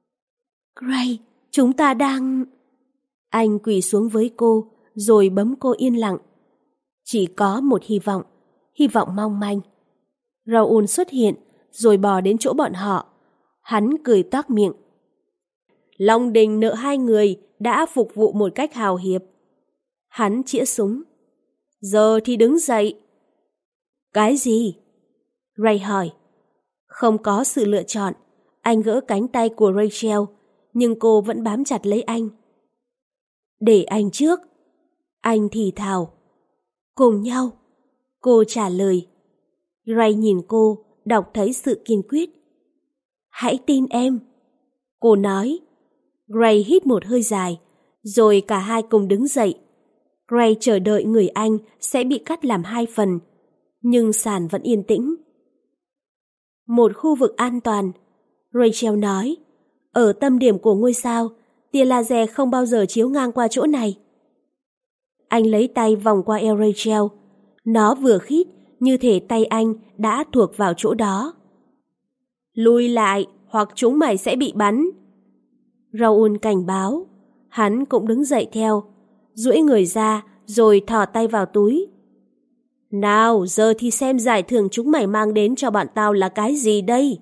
Gray, chúng ta đang... Anh quỳ xuống với cô, rồi bấm cô yên lặng. Chỉ có một hy vọng, hy vọng mong manh. Raoul xuất hiện, rồi bò đến chỗ bọn họ. Hắn cười toác miệng. Long Đình nợ hai người đã phục vụ một cách hào hiệp. Hắn chĩa súng. Giờ thì đứng dậy. Cái gì? Ray hỏi. Không có sự lựa chọn. Anh gỡ cánh tay của Rachel, nhưng cô vẫn bám chặt lấy anh. Để anh trước. Anh thì thào. Cùng nhau. Cô trả lời. Ray nhìn cô, đọc thấy sự kiên quyết. Hãy tin em. Cô nói. Gray hít một hơi dài, rồi cả hai cùng đứng dậy. Gray chờ đợi người anh sẽ bị cắt làm hai phần, nhưng sàn vẫn yên tĩnh. Một khu vực an toàn, Rachel nói. Ở tâm điểm của ngôi sao, tia laser không bao giờ chiếu ngang qua chỗ này. Anh lấy tay vòng qua eo Rachel. Nó vừa khít, như thể tay anh đã thuộc vào chỗ đó. Lùi lại, hoặc chúng mày sẽ bị bắn. Raoul cảnh báo. Hắn cũng đứng dậy theo, duỗi người ra rồi thò tay vào túi. Nào, giờ thì xem giải thưởng chúng mày mang đến cho bọn tao là cái gì đây?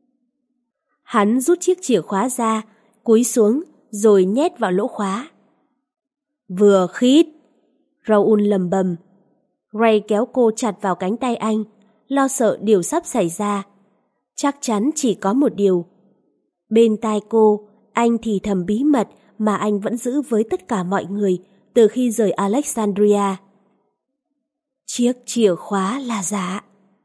Hắn rút chiếc chìa khóa ra, cúi xuống rồi nhét vào lỗ khóa. Vừa khít, Raoul lầm bầm. Ray kéo cô chặt vào cánh tay anh, lo sợ điều sắp xảy ra. Chắc chắn chỉ có một điều. Bên tai cô, anh thì thầm bí mật mà anh vẫn giữ với tất cả mọi người từ khi rời Alexandria. Chiếc chìa khóa là giả.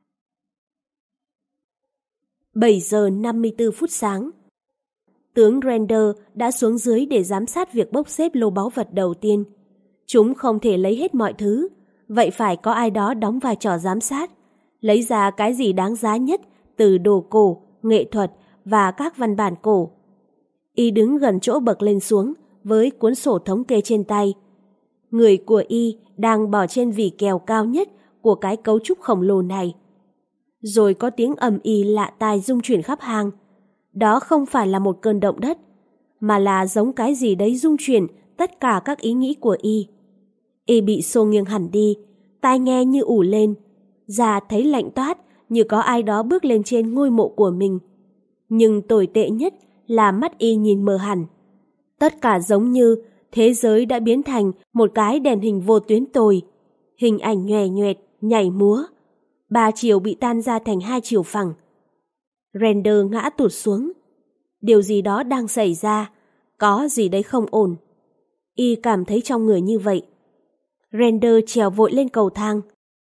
bảy giờ năm mươi tư phút sáng. Tướng Render đã xuống dưới để giám sát việc bốc xếp lô báu vật đầu tiên. Chúng không thể lấy hết mọi thứ, vậy phải có ai đó đóng vai trò giám sát, lấy ra cái gì đáng giá nhất từ đồ cổ, nghệ thuật và các văn bản cổ. Y đứng gần chỗ bậc lên xuống với cuốn sổ thống kê trên tay. Người của Y đang bò trên vỉ kèo cao nhất của cái cấu trúc khổng lồ này. Rồi có tiếng ầm ĩ lạ tai rung chuyển khắp hang. Đó không phải là một cơn động đất, mà là giống cái gì đấy rung chuyển tất cả các ý nghĩ của Y. Y bị xô nghiêng hẳn đi, tai nghe như ủ lên, da thấy lạnh toát như có ai đó bước lên trên ngôi mộ của mình. Nhưng tồi tệ nhất là mắt Y nhìn mờ hẳn. Tất cả giống như thế giới đã biến thành một cái đèn hình vô tuyến tồi. Hình ảnh nhòe nhoẹt, nhảy múa. Ba chiều bị tan ra thành hai chiều phẳng. Render ngã tụt xuống. Điều gì đó đang xảy ra, có gì đấy không ổn. Y cảm thấy trong người như vậy. Render trèo vội lên cầu thang.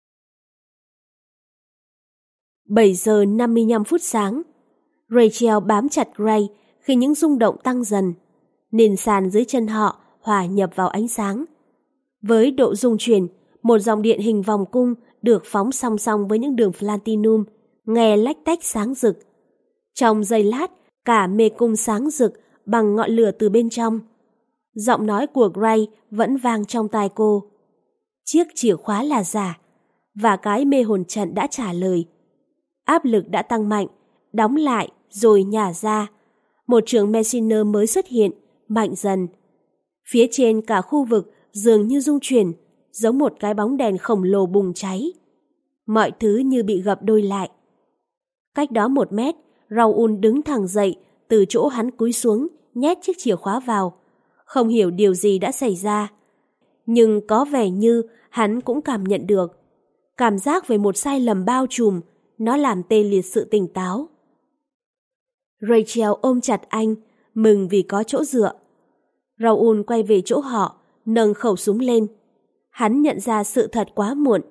bảy giờ năm mươi lăm phút sáng. Rachel bám chặt Gray khi những rung động tăng dần. Nền sàn dưới chân họ hòa nhập vào ánh sáng. Với độ rung chuyển, một dòng điện hình vòng cung được phóng song song với những đường platinum, nghe lách tách sáng rực. Trong giây lát, cả mê cung sáng rực bằng ngọn lửa từ bên trong. Giọng nói của Gray vẫn vang trong tai cô. Chiếc chìa khóa là giả, và cái mê hồn trận đã trả lời. Áp lực đã tăng mạnh, đóng lại rồi nhả ra. Một trường Messiner mới xuất hiện, mạnh dần. Phía trên cả khu vực dường như rung chuyển, giống một cái bóng đèn khổng lồ bùng cháy. Mọi thứ như bị gập đôi lại. Cách đó một mét, Raoul đứng thẳng dậy, từ chỗ hắn cúi xuống, nhét chiếc chìa khóa vào. Không hiểu điều gì đã xảy ra. Nhưng có vẻ như hắn cũng cảm nhận được. Cảm giác về một sai lầm bao trùm, nó làm tê liệt sự tỉnh táo. Rachel ôm chặt anh, mừng vì có chỗ dựa. Raoul quay về chỗ họ, nâng khẩu súng lên. Hắn nhận ra sự thật quá muộn.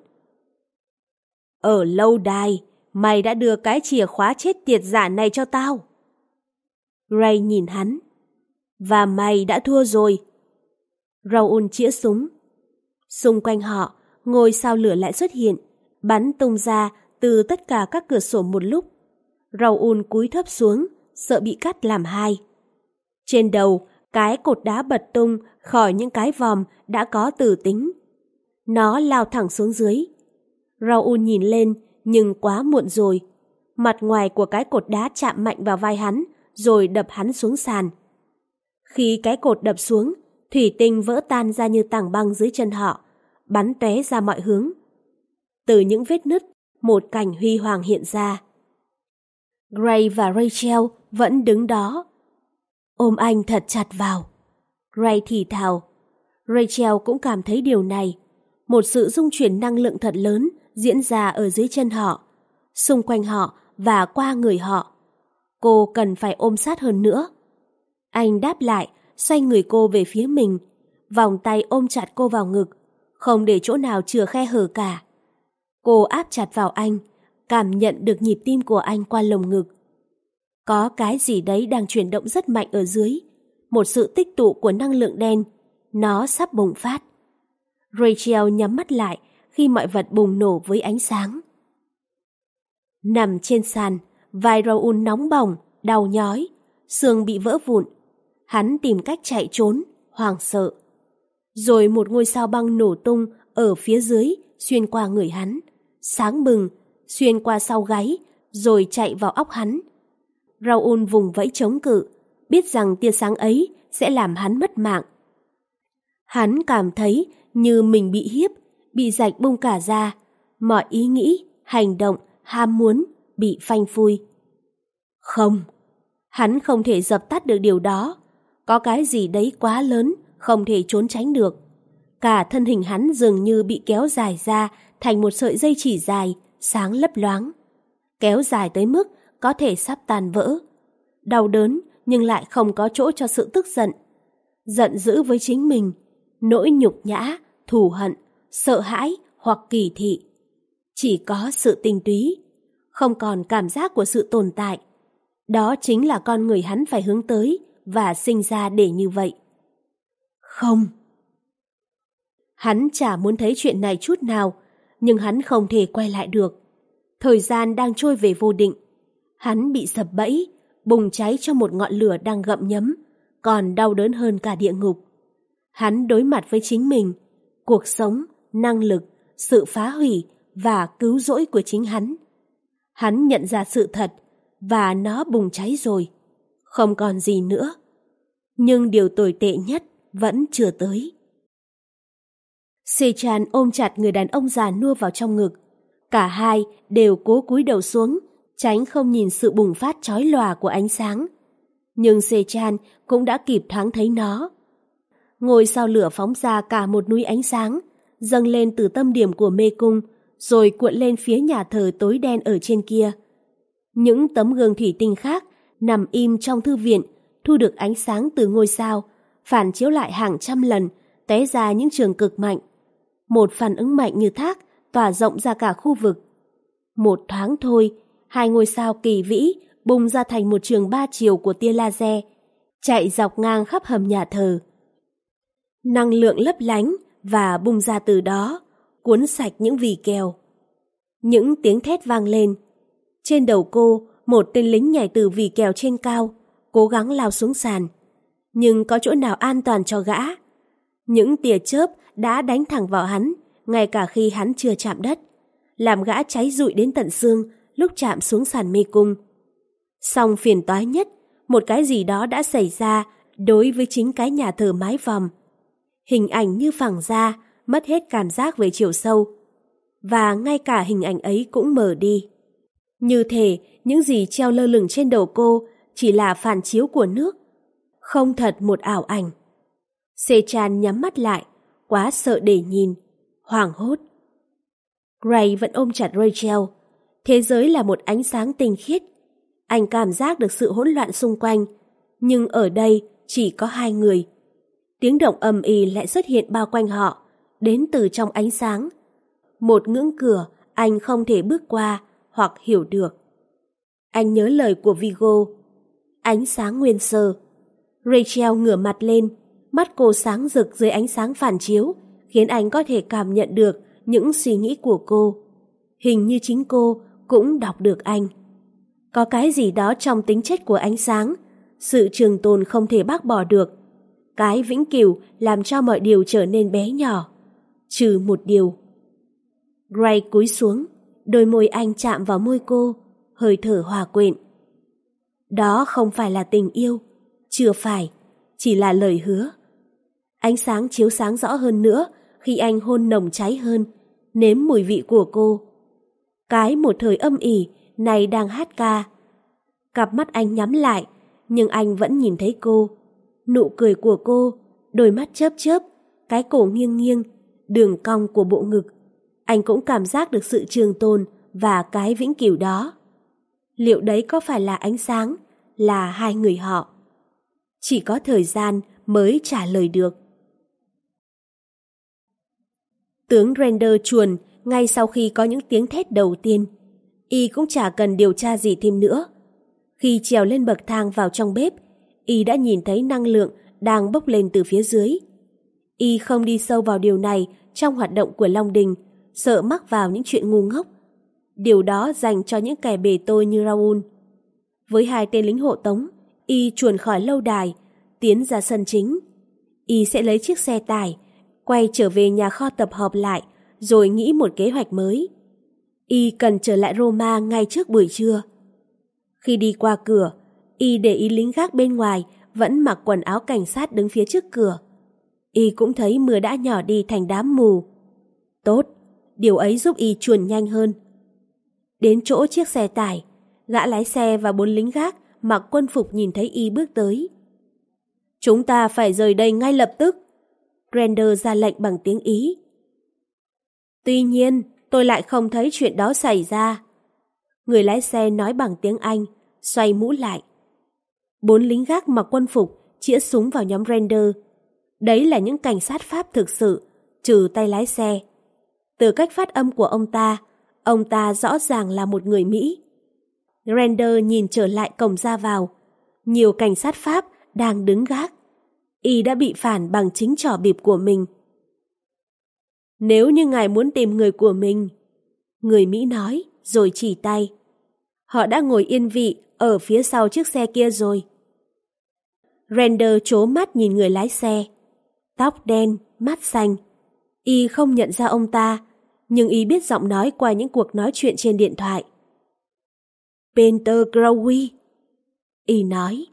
Ở lâu đài, mày đã đưa cái chìa khóa chết tiệt giả này cho tao. Gray nhìn hắn. Và mày đã thua rồi. Raoul chĩa súng. Xung quanh họ, ngôi sao lửa lại xuất hiện, bắn tung ra từ tất cả các cửa sổ một lúc. Raoul cúi thấp xuống, sợ bị cắt làm hai. Trên đầu, cái cột đá bật tung khỏi những cái vòm đã có từ tính. Nó lao thẳng xuống dưới. Raoul nhìn lên, nhưng quá muộn rồi. Mặt ngoài của cái cột đá chạm mạnh vào vai hắn, rồi đập hắn xuống sàn. Khi cái cột đập xuống, thủy tinh vỡ tan ra như tảng băng dưới chân họ, bắn tóe ra mọi hướng. Từ những vết nứt, một cảnh huy hoàng hiện ra. Gray và Rachel vẫn đứng đó. Ôm anh thật chặt vào. Gray thì thào. Rachel cũng cảm thấy điều này. Một sự rung chuyển năng lượng thật lớn diễn ra ở dưới chân họ, xung quanh họ và qua người họ. Cô cần phải ôm sát hơn nữa. Anh đáp lại, xoay người cô về phía mình, vòng tay ôm chặt cô vào ngực, không để chỗ nào chừa khe hở cả. Cô áp chặt vào anh, cảm nhận được nhịp tim của anh qua lồng ngực. Có cái gì đấy đang chuyển động rất mạnh ở dưới, một sự tích tụ của năng lượng đen, nó sắp bùng phát. Rachel nhắm mắt lại khi mọi vật bùng nổ với ánh sáng. Nằm trên sàn, vai Raoul nóng bỏng, đau nhói, xương bị vỡ vụn. Hắn tìm cách chạy trốn, hoảng sợ. Rồi một ngôi sao băng nổ tung ở phía dưới, xuyên qua người hắn, sáng bừng, xuyên qua sau gáy, rồi chạy vào óc hắn. Raoul vùng vẫy chống cự, biết rằng tia sáng ấy sẽ làm hắn mất mạng. Hắn cảm thấy như mình bị hiếp, bị rạch bung cả ra, mọi ý nghĩ, hành động, ham muốn bị phanh phui. Không, hắn không thể dập tắt được điều đó. Có cái gì đấy quá lớn, không thể trốn tránh được. Cả thân hình hắn dường như bị kéo dài ra thành một sợi dây chỉ dài, sáng lấp loáng. Kéo dài tới mức có thể sắp tan vỡ. Đau đớn nhưng lại không có chỗ cho sự tức giận. Giận dữ với chính mình, nỗi nhục nhã, thù hận, sợ hãi hoặc kỳ thị. Chỉ có sự tinh túy, không còn cảm giác của sự tồn tại. Đó chính là con người hắn phải hướng tới và sinh ra để như vậy. Không. Hắn chả muốn thấy chuyện này chút nào, nhưng hắn không thể quay lại được. Thời gian đang trôi về vô định. Hắn bị sập bẫy, bùng cháy trong một ngọn lửa đang gặm nhấm, còn đau đớn hơn cả địa ngục. Hắn đối mặt với chính mình, cuộc sống, năng lực, sự phá hủy và cứu rỗi của chính hắn. Hắn nhận ra sự thật và nó bùng cháy rồi, không còn gì nữa. Nhưng điều tồi tệ nhất vẫn chưa tới. Sechan ôm chặt người đàn ông già nua vào trong ngực. Cả hai đều cố cúi đầu xuống, tránh không nhìn sự bùng phát chói lòa của ánh sáng. Nhưng Sechan cũng đã kịp thoáng thấy nó. Ngôi sao lửa phóng ra cả một núi ánh sáng, dâng lên từ tâm điểm của mê cung, rồi cuộn lên phía nhà thờ tối đen ở trên kia. Những tấm gương thủy tinh khác nằm im trong thư viện, thu được ánh sáng từ ngôi sao, phản chiếu lại hàng trăm lần, tóe ra những trường cực mạnh. Một phản ứng mạnh như thác tỏa rộng ra cả khu vực. Một thoáng thôi, hai ngôi sao kỳ vĩ bùng ra thành một trường ba chiều của tia laser, chạy dọc ngang khắp hầm nhà thờ. Năng lượng lấp lánh và bùng ra từ đó, cuốn sạch những vì kèo. Những tiếng thét vang lên. Trên đầu cô, một tên lính nhảy từ vì kèo trên cao, cố gắng lao xuống sàn. Nhưng có chỗ nào an toàn cho gã? Những tia chớp đã đánh thẳng vào hắn, ngay cả khi hắn chưa chạm đất, làm gã cháy rụi đến tận xương lúc chạm xuống sàn mê cung. Song phiền toái nhất, một cái gì đó đã xảy ra đối với chính cái nhà thờ mái vòm. Hình ảnh như phẳng ra, mất hết cảm giác về chiều sâu. Và ngay cả hình ảnh ấy cũng mờ đi. Như thể những gì treo lơ lửng trên đầu cô chỉ là phản chiếu của nước, không thật một ảo ảnh. Sechan nhắm mắt lại, quá sợ để nhìn, hoảng hốt. Gray vẫn ôm chặt Rachel. Thế giới là một ánh sáng tinh khiết. Anh cảm giác được sự hỗn loạn xung quanh, nhưng ở đây chỉ có hai người. Tiếng động ầm ĩ lại xuất hiện bao quanh họ, đến từ trong ánh sáng. Một ngưỡng cửa anh không thể bước qua hoặc hiểu được. Anh nhớ lời của Vigo. Ánh sáng nguyên sơ. Rachel ngửa mặt lên, mắt cô sáng rực dưới ánh sáng phản chiếu, khiến anh có thể cảm nhận được những suy nghĩ của cô. Hình như chính cô cũng đọc được anh. Có cái gì đó trong tính chất của ánh sáng, sự trường tồn không thể bác bỏ được. Cái vĩnh cửu làm cho mọi điều trở nên bé nhỏ, trừ một điều. Gray cúi xuống, đôi môi anh chạm vào môi cô, hơi thở hòa quyện. Đó không phải là tình yêu, chưa phải, chỉ là lời hứa. Ánh sáng chiếu sáng rõ hơn nữa khi anh hôn nồng cháy hơn, nếm mùi vị của cô. Cái một thời âm ỉ này đang hát ca. Cặp mắt anh nhắm lại, nhưng anh vẫn nhìn thấy cô. Nụ cười của cô, đôi mắt chớp chớp, cái cổ nghiêng nghiêng, đường cong của bộ ngực. Anh cũng cảm giác được sự trường tồn và cái vĩnh cửu đó. Liệu đấy có phải là ánh sáng, là hai người họ? Chỉ có thời gian mới trả lời được. Tướng Render chuồn ngay sau khi có những tiếng thét đầu tiên. Y cũng chả cần điều tra gì thêm nữa. Khi trèo lên bậc thang vào trong bếp, Y đã nhìn thấy năng lượng đang bốc lên từ phía dưới. Y không đi sâu vào điều này trong hoạt động của Long Đình, sợ mắc vào những chuyện ngu ngốc. Điều đó dành cho những kẻ bề tôi như Raoul. Với hai tên lính hộ tống, Y chuồn khỏi lâu đài, tiến ra sân chính. Y sẽ lấy chiếc xe tải, quay trở về nhà kho tập hợp lại, rồi nghĩ một kế hoạch mới. Y cần trở lại Roma ngay trước buổi trưa. Khi đi qua cửa, Y để ý lính gác bên ngoài vẫn mặc quần áo cảnh sát đứng phía trước cửa. Y cũng thấy mưa đã nhỏ đi thành đám mù. Tốt, điều ấy giúp Y chuồn nhanh hơn. Đến chỗ chiếc xe tải, gã lái xe và bốn lính gác mặc quân phục nhìn thấy Y bước tới. Chúng ta phải rời đây ngay lập tức. Render ra lệnh bằng tiếng Ý. Tuy nhiên, tôi lại không thấy chuyện đó xảy ra. Người lái xe nói bằng tiếng Anh, xoay mũ lại. Bốn lính gác mặc quân phục chĩa súng vào nhóm Render. Đấy là những cảnh sát Pháp thực sự, trừ tay lái xe. Từ cách phát âm của ông ta, ông ta rõ ràng là một người Mỹ. Render nhìn trở lại cổng ra vào. Nhiều cảnh sát Pháp đang đứng gác. Y đã bị phản bằng chính trỏ bịp của mình. Nếu như ngài muốn tìm người của mình, người Mỹ nói rồi chỉ tay. Họ đã ngồi yên vị ở phía sau chiếc xe kia rồi. Render trố mắt nhìn người lái xe. Tóc đen, mắt xanh. Y không nhận ra ông ta, nhưng Y biết giọng nói qua những cuộc nói chuyện trên điện thoại. Peter Crowley, Y nói.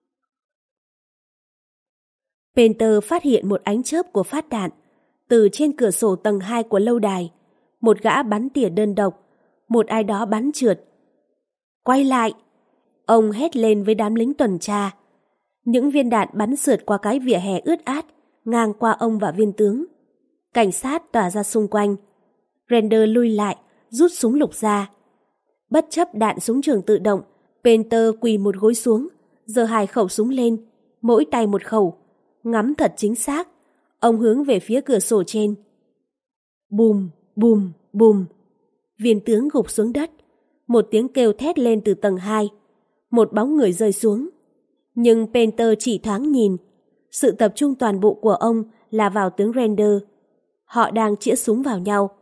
Peter phát hiện một ánh chớp của phát đạn từ trên cửa sổ tầng hai của lâu đài. Một gã bắn tỉa đơn độc, một ai đó bắn trượt. Quay lại! Ông hét lên với đám lính tuần tra. Những viên đạn bắn sượt qua cái vỉa hè ướt át, ngang qua ông và viên tướng. Cảnh sát tỏa ra xung quanh. Render lui lại, rút súng lục ra. Bất chấp đạn súng trường tự động, Peter quỳ một gối xuống, giơ hai khẩu súng lên, mỗi tay một khẩu. Ngắm thật chính xác, ông hướng về phía cửa sổ trên. Bùm, bùm, bùm. Viên tướng gục xuống đất. Một tiếng kêu thét lên từ tầng hai. Một bóng người rơi xuống. Nhưng Peter chỉ thoáng nhìn. Sự tập trung toàn bộ của ông là vào tướng Render. Họ đang chĩa súng vào nhau,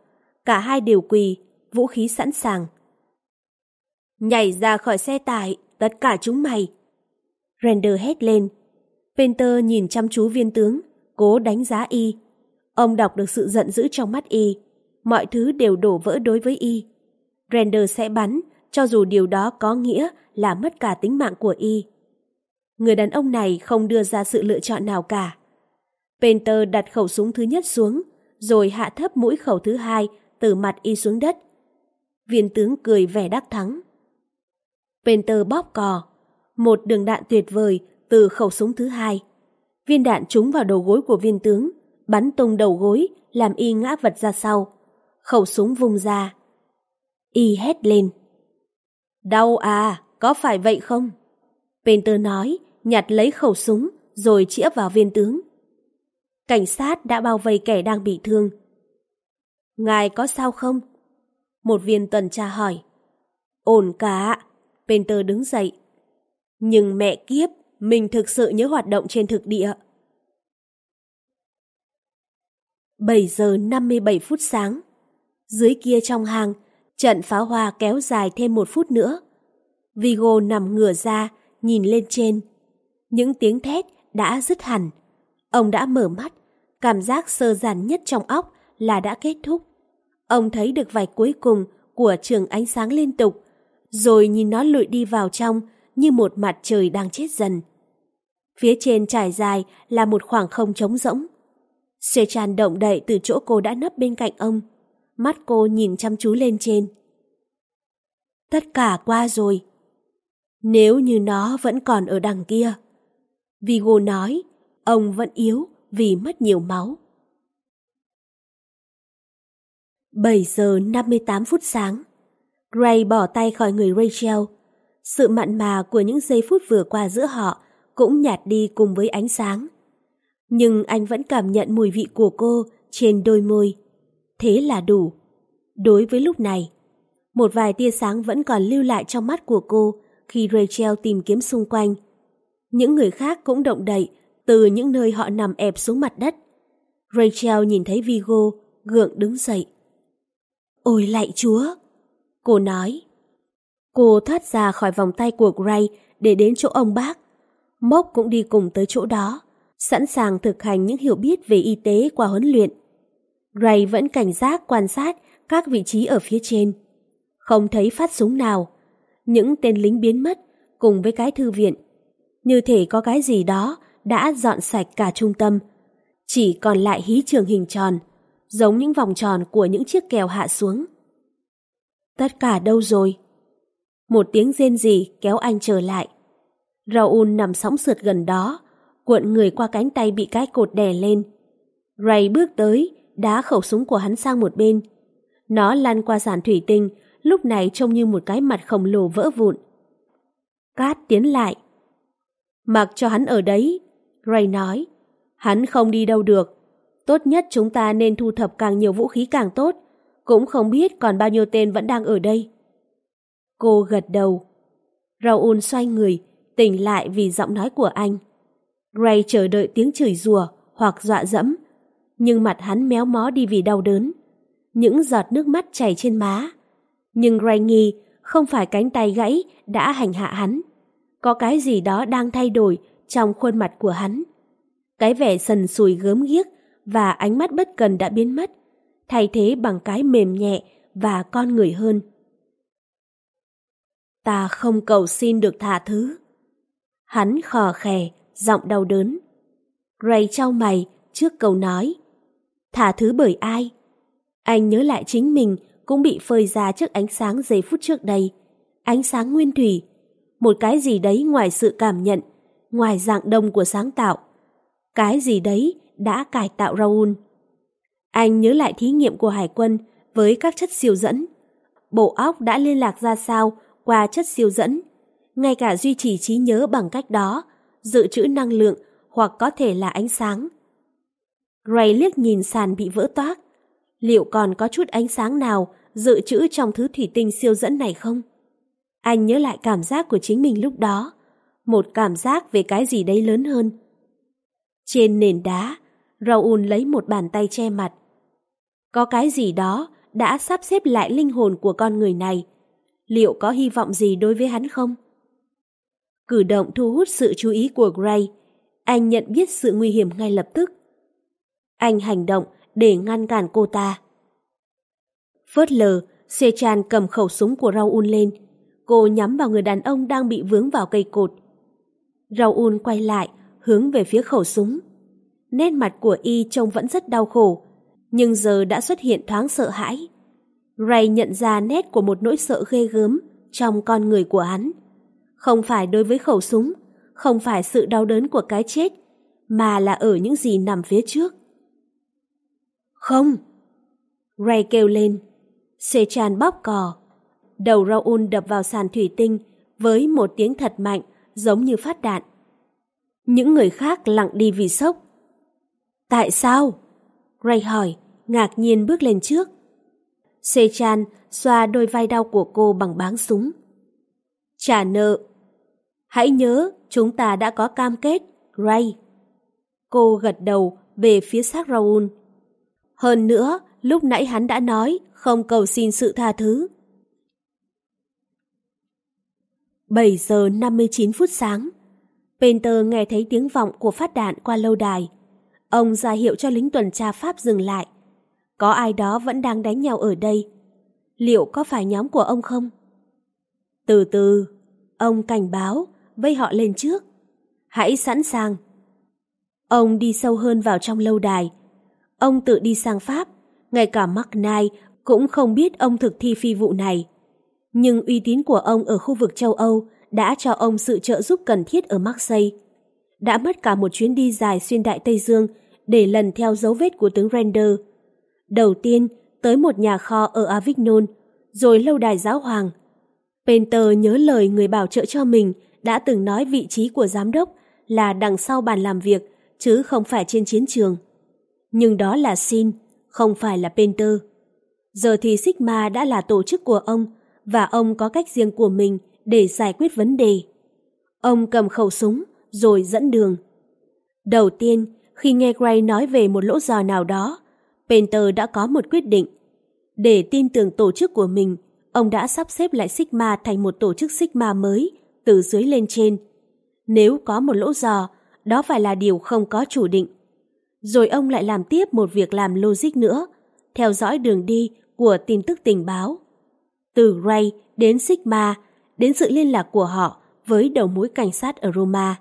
Cả hai đều quỳ, vũ khí sẵn sàng. Nhảy ra khỏi xe tải, tất cả chúng mày! Randall hét lên. Painter nhìn chăm chú viên tướng, cố đánh giá y. Ông đọc được sự giận dữ trong mắt y. Mọi thứ đều đổ vỡ đối với y. Randall sẽ bắn, cho dù điều đó có nghĩa là mất cả tính mạng của y. Người đàn ông này không đưa ra sự lựa chọn nào cả. Painter đặt khẩu súng thứ nhất xuống, rồi hạ thấp mũi khẩu thứ hai từ mặt y xuống đất. Viên tướng cười vẻ đắc thắng. Painter bóp cò. Một đường đạn tuyệt vời từ khẩu súng thứ hai. Viên đạn trúng vào đầu gối của viên tướng, bắn tung đầu gối, làm y ngã vật ra sau. Khẩu súng vung ra. Y hét lên. Đau à, có phải vậy không? Painter nói, nhặt lấy khẩu súng, rồi chĩa vào viên tướng. Cảnh sát đã bao vây kẻ đang bị thương. Ngài có sao không? Một viên tuần tra hỏi. Ổn cả. Painter đứng dậy. Nhưng mẹ kiếp, mình thực sự nhớ hoạt động trên thực địa. bảy giờ năm mươi bảy phút sáng. Dưới kia trong hang, trận pháo hoa kéo dài thêm một phút nữa. Vigo nằm ngửa ra, nhìn lên trên. Những tiếng thét đã dứt hẳn. Ông đã mở mắt, cảm giác sơ giản nhất trong óc là đã kết thúc. Ông thấy được vạch cuối cùng của trường ánh sáng liên tục, rồi nhìn nó lụi đi vào trong như một mặt trời đang chết dần. Phía trên trải dài là một khoảng không trống rỗng. Sechan động đậy từ chỗ cô đã nấp bên cạnh ông. Mắt cô nhìn chăm chú lên trên. Tất cả qua rồi. Nếu như nó vẫn còn ở đằng kia. Vigo nói, ông vẫn yếu vì mất nhiều máu. bảy giờ năm mươi tám phút sáng. Gray bỏ tay khỏi người Rachel. Sự mặn mà của những giây phút vừa qua giữa họ cũng nhạt đi cùng với ánh sáng. Nhưng anh vẫn cảm nhận mùi vị của cô trên đôi môi. Thế là đủ. Đối với lúc này, một vài tia sáng vẫn còn lưu lại trong mắt của cô khi Rachel tìm kiếm xung quanh. Những người khác cũng động đậy từ những nơi họ nằm ẹp xuống mặt đất. Rachel nhìn thấy Vigo, gượng đứng dậy. Ôi lạy Chúa! Cô nói. Cô thoát ra khỏi vòng tay của Gray để đến chỗ ông bác. Mốc cũng đi cùng tới chỗ đó, sẵn sàng thực hành những hiểu biết về y tế qua huấn luyện. Gray vẫn cảnh giác quan sát các vị trí ở phía trên. Không thấy phát súng nào. Những tên lính biến mất cùng với cái thư viện. Như thể có cái gì đó đã dọn sạch cả trung tâm. Chỉ còn lại hí trường hình tròn, giống những vòng tròn của những chiếc kèo hạ xuống. Tất cả đâu rồi? Một tiếng rên rỉ kéo anh trở lại. Raoul nằm sóng sượt gần đó, cuộn người qua cánh tay bị cái cột đè lên. Ray bước tới, đá khẩu súng của hắn sang một bên. Nó lăn qua sàn thủy tinh, lúc này trông như một cái mặt khổng lồ vỡ vụn. Cát tiến lại. Mặc cho hắn ở đấy, Ray nói. Hắn không đi đâu được. Tốt nhất chúng ta nên thu thập càng nhiều vũ khí càng tốt. Cũng không biết còn bao nhiêu tên vẫn đang ở đây. Cô gật đầu. Raoul xoay người, tỉnh lại vì giọng nói của anh. Ray chờ đợi tiếng chửi rủa hoặc dọa dẫm, nhưng mặt hắn méo mó đi vì đau đớn. Những giọt nước mắt chảy trên má. Nhưng Ray nghi không phải cánh tay gãy đã hành hạ hắn. Có cái gì đó đang thay đổi trong khuôn mặt của hắn. Cái vẻ sần sùi gớm ghiếc và ánh mắt bất cần đã biến mất, thay thế bằng cái mềm nhẹ và con người hơn. Ta không cầu xin được tha thứ. Hắn khò khè, giọng đau đớn. Ray chau mày trước câu nói. Tha thứ bởi ai? Anh nhớ lại chính mình cũng bị phơi ra trước ánh sáng giây phút trước đây. Ánh sáng nguyên thủy. Một cái gì đấy ngoài sự cảm nhận, ngoài dạng đông của sáng tạo. Cái gì đấy đã cải tạo Raoul. Anh nhớ lại thí nghiệm của Hải quân với các chất siêu dẫn. Bộ óc đã liên lạc ra sao qua chất siêu dẫn. Ngay cả duy trì trí nhớ bằng cách đó, dự trữ năng lượng hoặc có thể là ánh sáng. Ray liếc nhìn sàn bị vỡ toác. Liệu còn có chút ánh sáng nào dự trữ trong thứ thủy tinh siêu dẫn này không? Anh nhớ lại cảm giác của chính mình lúc đó. Một cảm giác về cái gì đấy lớn hơn. Trên nền đá, Raoul lấy một bàn tay che mặt. Có cái gì đó đã sắp xếp lại linh hồn của con người này. Liệu có hy vọng gì đối với hắn không? Cử động thu hút sự chú ý của Gray. Anh nhận biết sự nguy hiểm ngay lập tức. Anh hành động để ngăn cản cô ta. Phớt lờ, Sechan cầm khẩu súng của Raoul lên. Cô nhắm vào người đàn ông đang bị vướng vào cây cột. Raoul quay lại, hướng về phía khẩu súng. Nét mặt của y trông vẫn rất đau khổ, nhưng giờ đã xuất hiện thoáng sợ hãi. Ray nhận ra nét của một nỗi sợ ghê gớm trong con người của hắn. Không phải đối với khẩu súng, không phải sự đau đớn của cái chết, mà là ở những gì nằm phía trước. Không! Ray kêu lên. Sechan bóp cò. Đầu Raoul đập vào sàn thủy tinh với một tiếng thật mạnh, giống như phát đạn. Những người khác lặng đi vì sốc. Tại sao? Ray hỏi, ngạc nhiên bước lên trước. Sechan xoa đôi vai đau của cô bằng báng súng. Trả nợ. Hãy nhớ, chúng ta đã có cam kết, Ray. Cô gật đầu về phía xác Raoul. Hơn nữa, lúc nãy hắn đã nói không cầu xin sự tha thứ. bảy giờ năm mươi chín phút sáng. Painter nghe thấy tiếng vọng của phát đạn qua lâu đài. Ông ra hiệu cho lính tuần tra Pháp dừng lại. Có ai đó vẫn đang đánh nhau ở đây. Liệu có phải nhóm của ông không? Từ từ, ông cảnh báo, vây họ lên trước. Hãy sẵn sàng. Ông đi sâu hơn vào trong lâu đài. Ông tự đi sang Pháp, ngay cả McKnight cũng không biết ông thực thi phi vụ này. Nhưng uy tín của ông ở khu vực châu Âu đã cho ông sự trợ giúp cần thiết ở Marseille. Đã mất cả một chuyến đi dài xuyên Đại Tây Dương để lần theo dấu vết của tướng Render. Đầu tiên tới một nhà kho ở Avignon, rồi lâu đài giáo hoàng. Painter nhớ lời người bảo trợ cho mình đã từng nói vị trí của giám đốc là đằng sau bàn làm việc, chứ không phải trên chiến trường. Nhưng đó là Sin, không phải là Painter. Giờ thì Sigma đã là tổ chức của ông, và ông có cách riêng của mình để giải quyết vấn đề. Ông cầm khẩu súng, rồi dẫn đường. Đầu tiên, khi nghe Gray nói về một lỗ giò nào đó, Painter đã có một quyết định. Để tin tưởng tổ chức của mình, ông đã sắp xếp lại Sigma thành một tổ chức Sigma mới, từ dưới lên trên. Nếu có một lỗ giò, đó phải là điều không có chủ định. Rồi ông lại làm tiếp một việc làm logic nữa, theo dõi đường đi của tin tức tình báo. Từ Gray đến Sigma, đến sự liên lạc của họ với đầu mối cảnh sát ở Roma.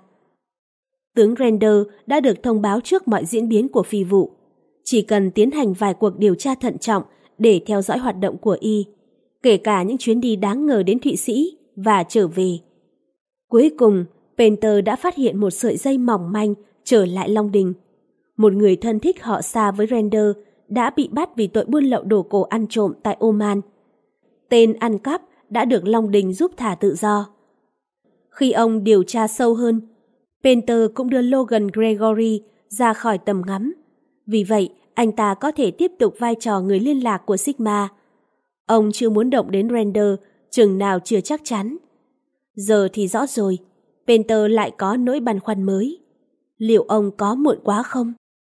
Tướng Render đã được thông báo trước mọi diễn biến của phi vụ. Chỉ cần tiến hành vài cuộc điều tra thận trọng để theo dõi hoạt động của y, kể cả những chuyến đi đáng ngờ đến Thụy Sĩ và trở về. Cuối cùng, Painter đã phát hiện một sợi dây mỏng manh trở lại Long Đình. Một người thân thích họ xa với Render đã bị bắt vì tội buôn lậu đồ cổ ăn trộm tại Oman. Tên ăn cắp đã được Long Đình giúp thả tự do. Khi ông điều tra sâu hơn, Painter cũng đưa Logan Gregory ra khỏi tầm ngắm. Vì vậy, anh ta có thể tiếp tục vai trò người liên lạc của Sigma. Ông chưa muốn động đến Render, chừng nào chưa chắc chắn. Giờ thì rõ rồi, Painter lại có nỗi băn khoăn mới. Liệu ông có muộn quá không?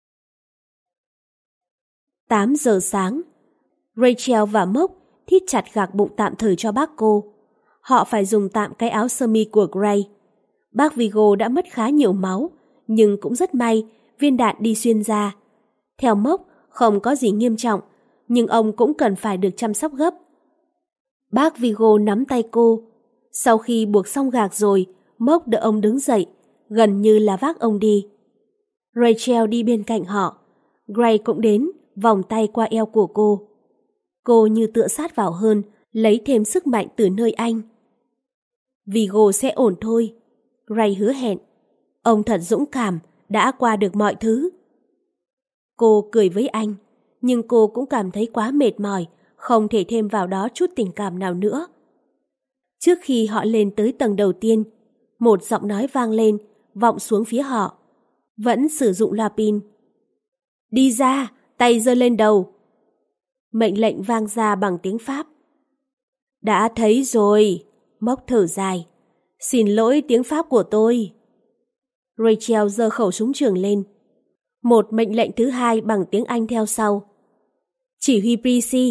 tám giờ sáng, Rachel và Mốc thít chặt gạc bụng tạm thời cho bác cô. Họ phải dùng tạm cái áo sơ mi của Gray. Bác Vigo đã mất khá nhiều máu, nhưng cũng rất may viên đạn đi xuyên ra. Theo Mốc, không có gì nghiêm trọng, nhưng ông cũng cần phải được chăm sóc gấp. Bác Vigo nắm tay cô. Sau khi buộc xong gạc rồi, Mốc đỡ ông đứng dậy, gần như là vác ông đi. Rachel đi bên cạnh họ. Gray cũng đến, vòng tay qua eo của cô. Cô như tựa sát vào hơn, lấy thêm sức mạnh từ nơi anh. Vigo sẽ ổn thôi, Gray hứa hẹn. Ông thật dũng cảm, đã qua được mọi thứ. Cô cười với anh, nhưng cô cũng cảm thấy quá mệt mỏi, không thể thêm vào đó chút tình cảm nào nữa. Trước khi họ lên tới tầng đầu tiên, một giọng nói vang lên, vọng xuống phía họ. Vẫn sử dụng loa pin. Đi ra, tay giơ lên đầu. Mệnh lệnh vang ra bằng tiếng Pháp. Đã thấy rồi, Mốc thở dài. Xin lỗi tiếng Pháp của tôi. Rachel giơ khẩu súng trường lên. Một mệnh lệnh thứ hai bằng tiếng Anh theo sau. Chỉ huy Prissy,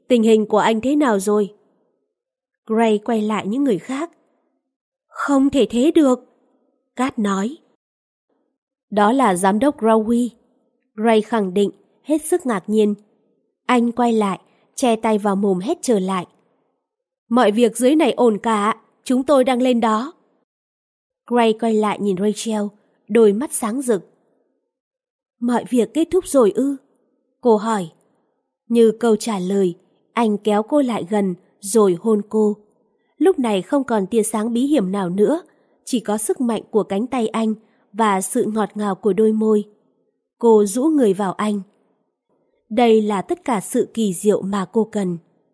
Tình hình của anh thế nào rồi? Gray quay lại những người khác. Không thể thế được, Kat nói. Đó là giám đốc Rowie, Gray khẳng định, hết sức ngạc nhiên. Anh quay lại, che tay vào mồm hét trở lại. Mọi việc dưới này ổn cả, chúng tôi đang lên đó. Gray quay lại nhìn Rachel, đôi mắt sáng rực. Mọi việc kết thúc rồi ư? Cô hỏi. Như câu trả lời, anh kéo cô lại gần rồi hôn cô. Lúc này không còn tia sáng bí hiểm nào nữa, chỉ có sức mạnh của cánh tay anh và sự ngọt ngào của đôi môi. Cô rũ người vào anh. Đây là tất cả sự kỳ diệu mà cô cần.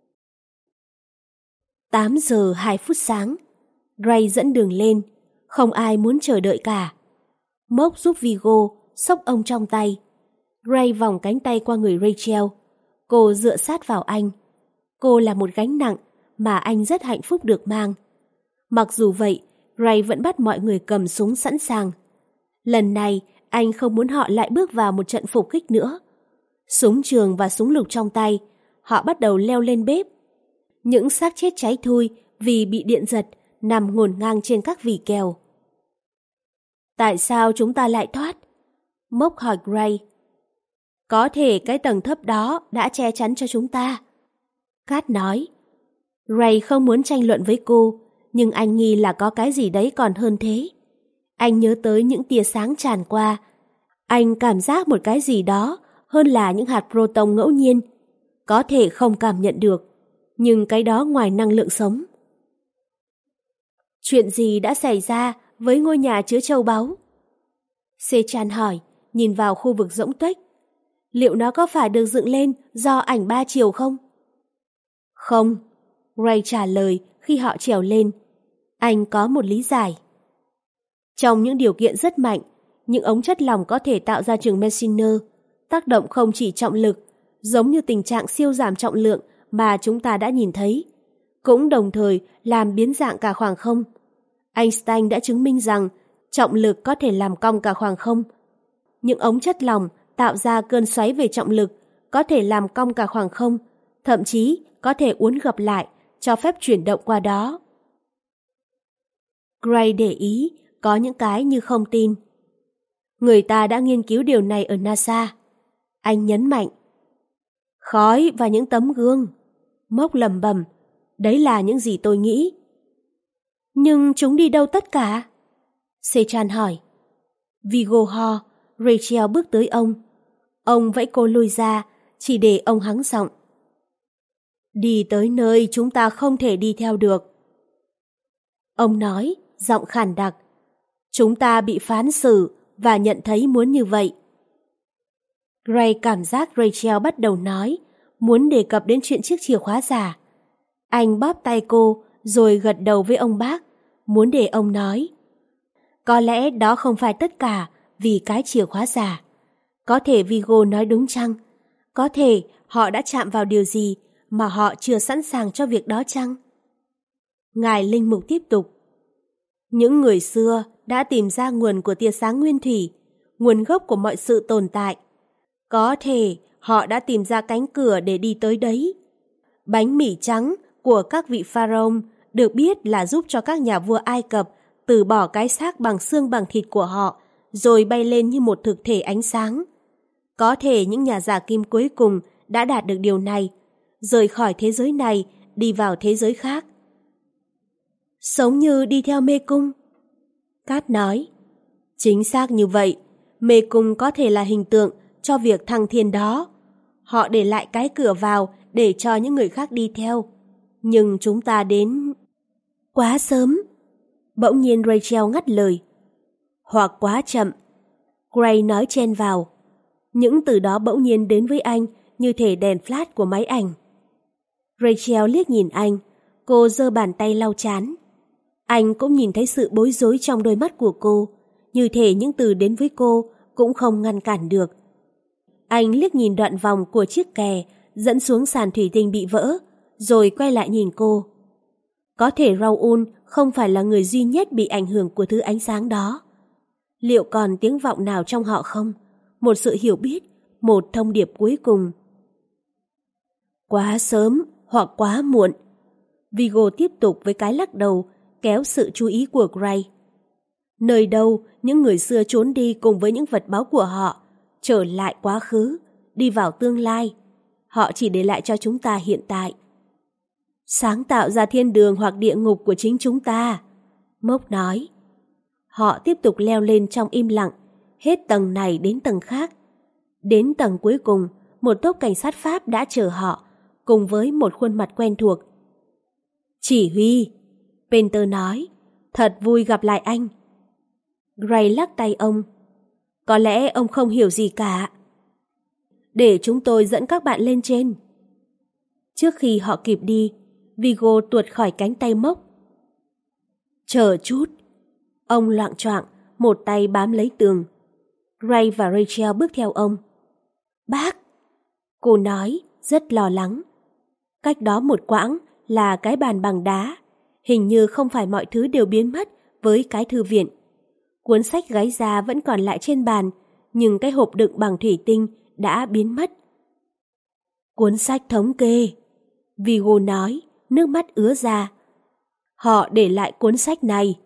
tám giờ hai phút sáng, Gray dẫn đường lên, không ai muốn chờ đợi cả. Mốc giúp Vigo xốc ông trong tay. Gray vòng cánh tay qua người Rachel. Cô dựa sát vào anh. Cô là một gánh nặng mà anh rất hạnh phúc được mang. Mặc dù vậy, Gray vẫn bắt mọi người cầm súng sẵn sàng. Lần này, anh không muốn họ lại bước vào một trận phục kích nữa. Súng trường và súng lục trong tay, họ bắt đầu leo lên bếp. Những xác chết cháy thui vì bị điện giật nằm ngổn ngang trên các vỉ kèo. Tại sao chúng ta lại thoát? Mốc hỏi Gray. Có thể cái tầng thấp đó đã che chắn cho chúng ta. Kat nói. Gray không muốn tranh luận với cô, nhưng anh nghi là có cái gì đấy còn hơn thế. Anh nhớ tới những tia sáng tràn qua. Anh cảm giác một cái gì đó hơn là những hạt proton ngẫu nhiên. Có thể không cảm nhận được, nhưng cái đó ngoài năng lượng sống. Chuyện gì đã xảy ra với ngôi nhà chứa châu báu? Sechan hỏi, nhìn vào khu vực rỗng tuếch. Liệu nó có phải được dựng lên do ảnh ba chiều không? Không, Gray trả lời khi họ trèo lên. Anh có một lý giải. Trong những điều kiện rất mạnh, những ống chất lỏng có thể tạo ra trường Meissner, tác động không chỉ trọng lực, giống như tình trạng siêu giảm trọng lượng mà chúng ta đã nhìn thấy, cũng đồng thời làm biến dạng cả khoảng không. Einstein đã chứng minh rằng trọng lực có thể làm cong cả khoảng không. Những ống chất lỏng tạo ra cơn xoáy về trọng lực có thể làm cong cả khoảng không, thậm chí có thể uốn gập lại, cho phép chuyển động qua đó. Gray để ý có những cái như không tin. Người ta đã nghiên cứu điều này ở NASA. Anh nhấn mạnh. Khói và những tấm gương. Mốc lầm bầm. Đấy là những gì tôi nghĩ. Nhưng chúng đi đâu tất cả? Sechan hỏi. Vigo ho, Rachel bước tới ông. Ông vẫy cô lùi ra, chỉ để ông hắng giọng. Đi tới nơi chúng ta không thể đi theo được. Ông nói, giọng khàn đặc. Chúng ta bị phán xử và nhận thấy muốn như vậy. Gray cảm giác Rachel bắt đầu nói, muốn đề cập đến chuyện chiếc chìa khóa giả. Anh bóp tay cô rồi gật đầu với ông bác, muốn để ông nói. Có lẽ đó không phải tất cả vì cái chìa khóa giả. Có thể Vigo nói đúng chăng? Có thể họ đã chạm vào điều gì mà họ chưa sẵn sàng cho việc đó chăng? Ngài Linh Mục tiếp tục. Những người xưa đã tìm ra nguồn của tia sáng nguyên thủy, nguồn gốc của mọi sự tồn tại. Có thể họ đã tìm ra cánh cửa để đi tới đấy. Bánh mì trắng của các vị pharaoh được biết là giúp cho các nhà vua Ai Cập từ bỏ cái xác bằng xương bằng thịt của họ, rồi bay lên như một thực thể ánh sáng. Có thể những nhà giả kim cuối cùng đã đạt được điều này, rời khỏi thế giới này, đi vào thế giới khác. Sống như đi theo mê cung. Kat nói. Chính xác như vậy, mê cung có thể là hình tượng cho việc thăng thiên đó. Họ để lại cái cửa vào để cho những người khác đi theo. Nhưng chúng ta đến... Quá sớm. Bỗng nhiên Rachel ngắt lời. Hoặc quá chậm. Gray nói chen vào. Những từ đó bỗng nhiên đến với anh như thể đèn flash của máy ảnh. Rachel liếc nhìn anh, cô giơ bàn tay lau chán. Anh cũng nhìn thấy sự bối rối trong đôi mắt của cô, như thể những từ đến với cô cũng không ngăn cản được. Anh liếc nhìn đoạn vòng của chiếc kè dẫn xuống sàn thủy tinh bị vỡ, rồi quay lại nhìn cô. Có thể Raoul không phải là người duy nhất bị ảnh hưởng của thứ ánh sáng đó. Liệu còn tiếng vọng nào trong họ không? Một sự hiểu biết, một thông điệp cuối cùng. Quá sớm hoặc quá muộn. Viggo tiếp tục với cái lắc đầu, kéo sự chú ý của Gray. Nơi đâu những người xưa trốn đi cùng với những vật báu của họ, trở lại quá khứ, đi vào tương lai. Họ chỉ để lại cho chúng ta hiện tại. Sáng tạo ra thiên đường hoặc địa ngục của chính chúng ta, Mốc nói. Họ tiếp tục leo lên trong im lặng, hết tầng này đến tầng khác. Đến tầng cuối cùng, một tốp cảnh sát Pháp đã chờ họ, cùng với một khuôn mặt quen thuộc. Chỉ huy, Penter nói, thật vui gặp lại anh. Gray lắc tay ông. Có lẽ ông không hiểu gì cả. Để chúng tôi dẫn các bạn lên trên. Trước khi họ kịp đi, Viggo tuột khỏi cánh tay Mốc. Chờ chút. Ông loạng choạng, một tay bám lấy tường. Gray và Rachel bước theo ông. Bác! Cô nói, rất lo lắng. Cách đó một quãng là cái bàn bằng đá. Hình như không phải mọi thứ đều biến mất với cái thư viện. Cuốn sách gái da vẫn còn lại trên bàn, nhưng cái hộp đựng bằng thủy tinh đã biến mất. Cuốn sách thống kê, Viggo nói, nước mắt ứa ra. Họ để lại cuốn sách này.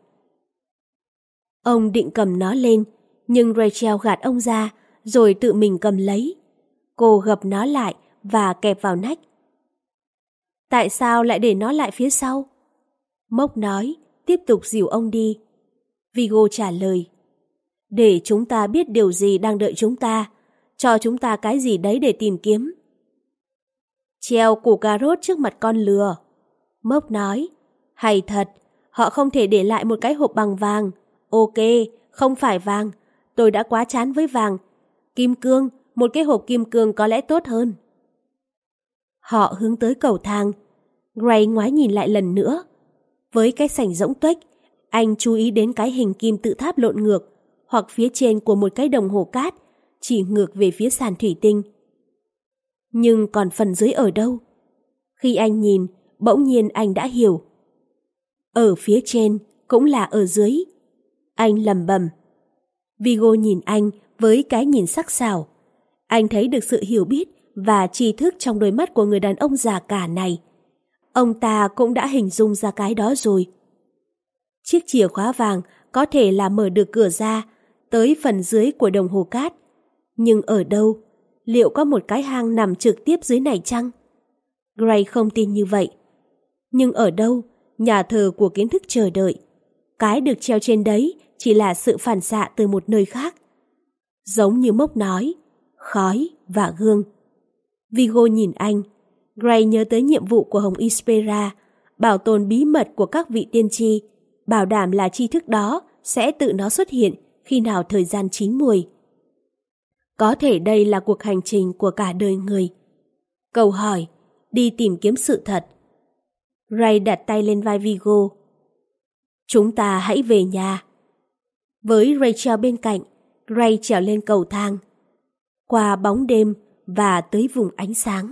Ông định cầm nó lên, nhưng Rachel gạt ông ra, rồi tự mình cầm lấy. Cô gập nó lại và kẹp vào nách. Tại sao lại để nó lại phía sau? Mốc nói, tiếp tục dìu ông đi. Viggo trả lời. Để chúng ta biết điều gì đang đợi chúng ta, cho chúng ta cái gì đấy để tìm kiếm. Treo củ cà rốt trước mặt con lừa. Mốc nói. Hay thật, họ không thể để lại một cái hộp bằng vàng. Ok, không phải vàng. Tôi đã quá chán với vàng. Kim cương, một cái hộp kim cương có lẽ tốt hơn. Họ hướng tới cầu thang. Gray ngoái nhìn lại lần nữa. Với cái sảnh rỗng tuếch, anh chú ý đến cái hình kim tự tháp lộn ngược, hoặc phía trên của một cái đồng hồ cát, chỉ ngược về phía sàn thủy tinh. Nhưng còn phần dưới ở đâu? Khi anh nhìn, bỗng nhiên anh đã hiểu. Ở phía trên, cũng là ở dưới. Anh lẩm bẩm. Viggo nhìn anh với cái nhìn sắc sảo. Anh thấy được sự hiểu biết và tri thức trong đôi mắt của người đàn ông già cả này. Ông ta cũng đã hình dung ra cái đó rồi. Chiếc chìa khóa vàng có thể là mở được cửa ra tới phần dưới của đồng hồ cát. Nhưng ở đâu? Liệu có một cái hang nằm trực tiếp dưới này chăng? Gray không tin như vậy. Nhưng ở đâu? Nhà thờ của kiến thức chờ đợi. Cái được treo trên đấy chỉ là sự phản xạ từ một nơi khác. Giống như Mốc nói, khói và gương. Viggo nhìn anh. Gray nhớ tới nhiệm vụ của Hồng Ispera, bảo tồn bí mật của các vị tiên tri, bảo đảm là tri thức đó sẽ tự nó xuất hiện khi nào thời gian chín muồi. Có thể đây là cuộc hành trình của cả đời người. Câu hỏi, đi tìm kiếm sự thật. Ray đặt tay lên vai Viggo. Chúng ta hãy về nhà. Với Rachel bên cạnh, Ray trèo lên cầu thang. Qua bóng đêm và tới vùng ánh sáng.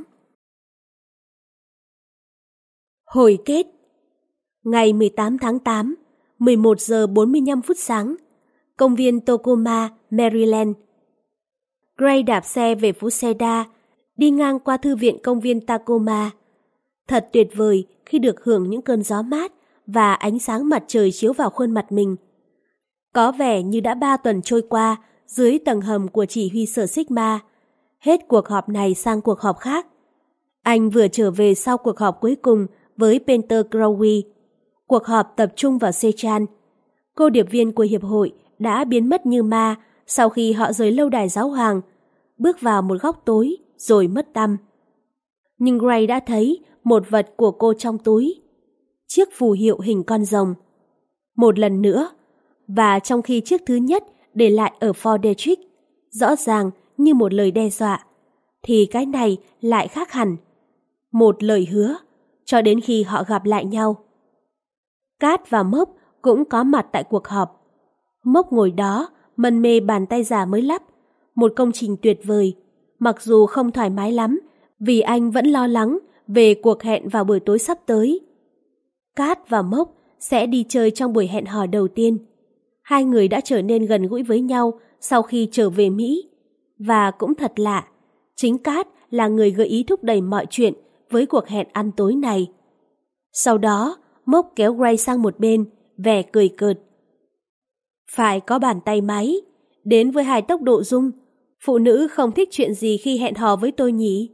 Hồi kết. Ngày mười tám tháng tám, mười một giờ bốn mươi lăm phút sáng, công viên Tacoma, Maryland. Gray đạp xe về phố Cedar, đi ngang qua thư viện công viên Tacoma. Thật tuyệt vời khi được hưởng những cơn gió mát và ánh sáng mặt trời chiếu vào khuôn mặt mình. Có vẻ như đã ba tuần trôi qua dưới tầng hầm của chỉ huy sở Sigma, hết cuộc họp này sang cuộc họp khác. Anh vừa trở về sau cuộc họp cuối cùng với Penter Crowley. Cuộc họp tập trung vào Sechan. Cô điệp viên của hiệp hội đã biến mất như ma sau khi họ rời lâu đài giáo hoàng, bước vào một góc tối rồi mất tăm. Nhưng Gray đã thấy một vật của cô trong túi. Chiếc phù hiệu hình con rồng. Một lần nữa, và trong khi chiếc thứ nhất để lại ở Fort Detrick, rõ ràng như một lời đe dọa, thì cái này lại khác hẳn. Một lời hứa, cho đến khi họ gặp lại nhau. Cát và Mốc cũng có mặt tại cuộc họp. Mốc ngồi đó, mân mê bàn tay giả mới lắp, một công trình tuyệt vời, mặc dù không thoải mái lắm, vì anh vẫn lo lắng về cuộc hẹn vào buổi tối sắp tới. Cát và Mốc sẽ đi chơi trong buổi hẹn hò đầu tiên. Hai người đã trở nên gần gũi với nhau sau khi trở về Mỹ. Và cũng thật lạ, chính Cát là người gợi ý thúc đẩy mọi chuyện với cuộc hẹn ăn tối này. Sau đó, Mốc kéo Gray sang một bên, vẻ cười cợt. Phải có bàn tay máy, đến với hai tốc độ rung, phụ nữ không thích chuyện gì khi hẹn hò với tôi nhỉ?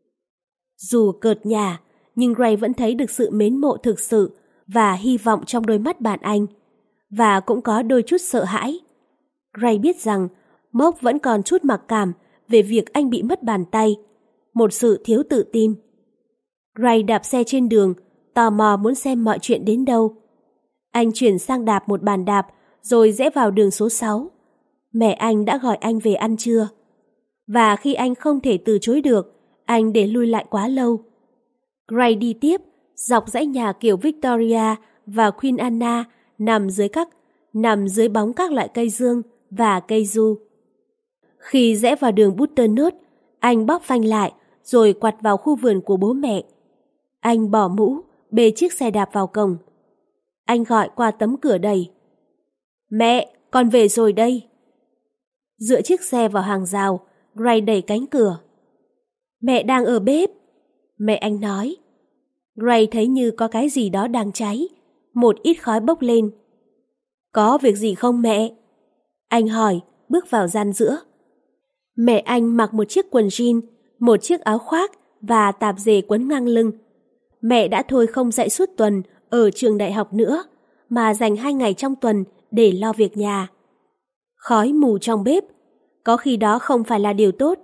Dù cợt nhả, nhưng Gray vẫn thấy được sự mến mộ thực sự và hy vọng trong đôi mắt bạn anh, và cũng có đôi chút sợ hãi. Gray biết rằng Mốc vẫn còn chút mặc cảm về việc anh bị mất bàn tay, một sự thiếu tự tin. Gray đạp xe trên đường, tò mò muốn xem mọi chuyện đến đâu. Anh chuyển sang đạp một bàn đạp, rồi rẽ vào đường số sáu. Mẹ anh đã gọi anh về ăn trưa. Và khi anh không thể từ chối được, anh để lui lại quá lâu. Gray đi tiếp, dọc dãy nhà kiểu Victoria và Queen Anna nằm dưới các nằm dưới bóng các loại cây dương và cây du. Khi rẽ vào đường Butternut, anh bóp phanh lại rồi quặt vào khu vườn của bố mẹ. Anh bỏ mũ, bê chiếc xe đạp vào cổng. Anh gọi qua tấm cửa đầy. Mẹ, con về rồi đây. Dựa chiếc xe vào hàng rào, Gray đẩy cánh cửa. Mẹ đang ở bếp, mẹ anh nói. Gray thấy như có cái gì đó đang cháy, một ít khói bốc lên. Có việc gì không mẹ? Anh hỏi, bước vào gian giữa. Mẹ anh mặc một chiếc quần jean, một chiếc áo khoác và tạp dề quấn ngang lưng. Mẹ đã thôi không dạy suốt tuần ở trường đại học nữa, mà dành hai ngày trong tuần để lo việc nhà. Khói mù trong bếp, có khi đó không phải là điều tốt.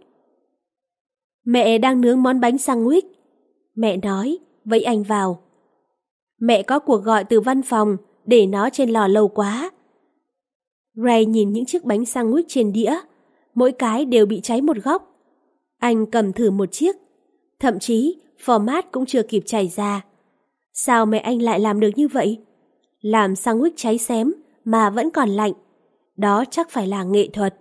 Mẹ đang nướng món bánh sandwich, mẹ nói, vẫy anh vào. Mẹ có cuộc gọi từ văn phòng, để nó trên lò lâu quá. Gray nhìn những chiếc bánh sandwich trên đĩa, mỗi cái đều bị cháy một góc. Anh cầm thử một chiếc, thậm chí format cũng chưa kịp chảy ra. Sao mẹ anh lại làm được như vậy? Làm sandwich cháy xém mà vẫn còn lạnh. Đó chắc phải là nghệ thuật.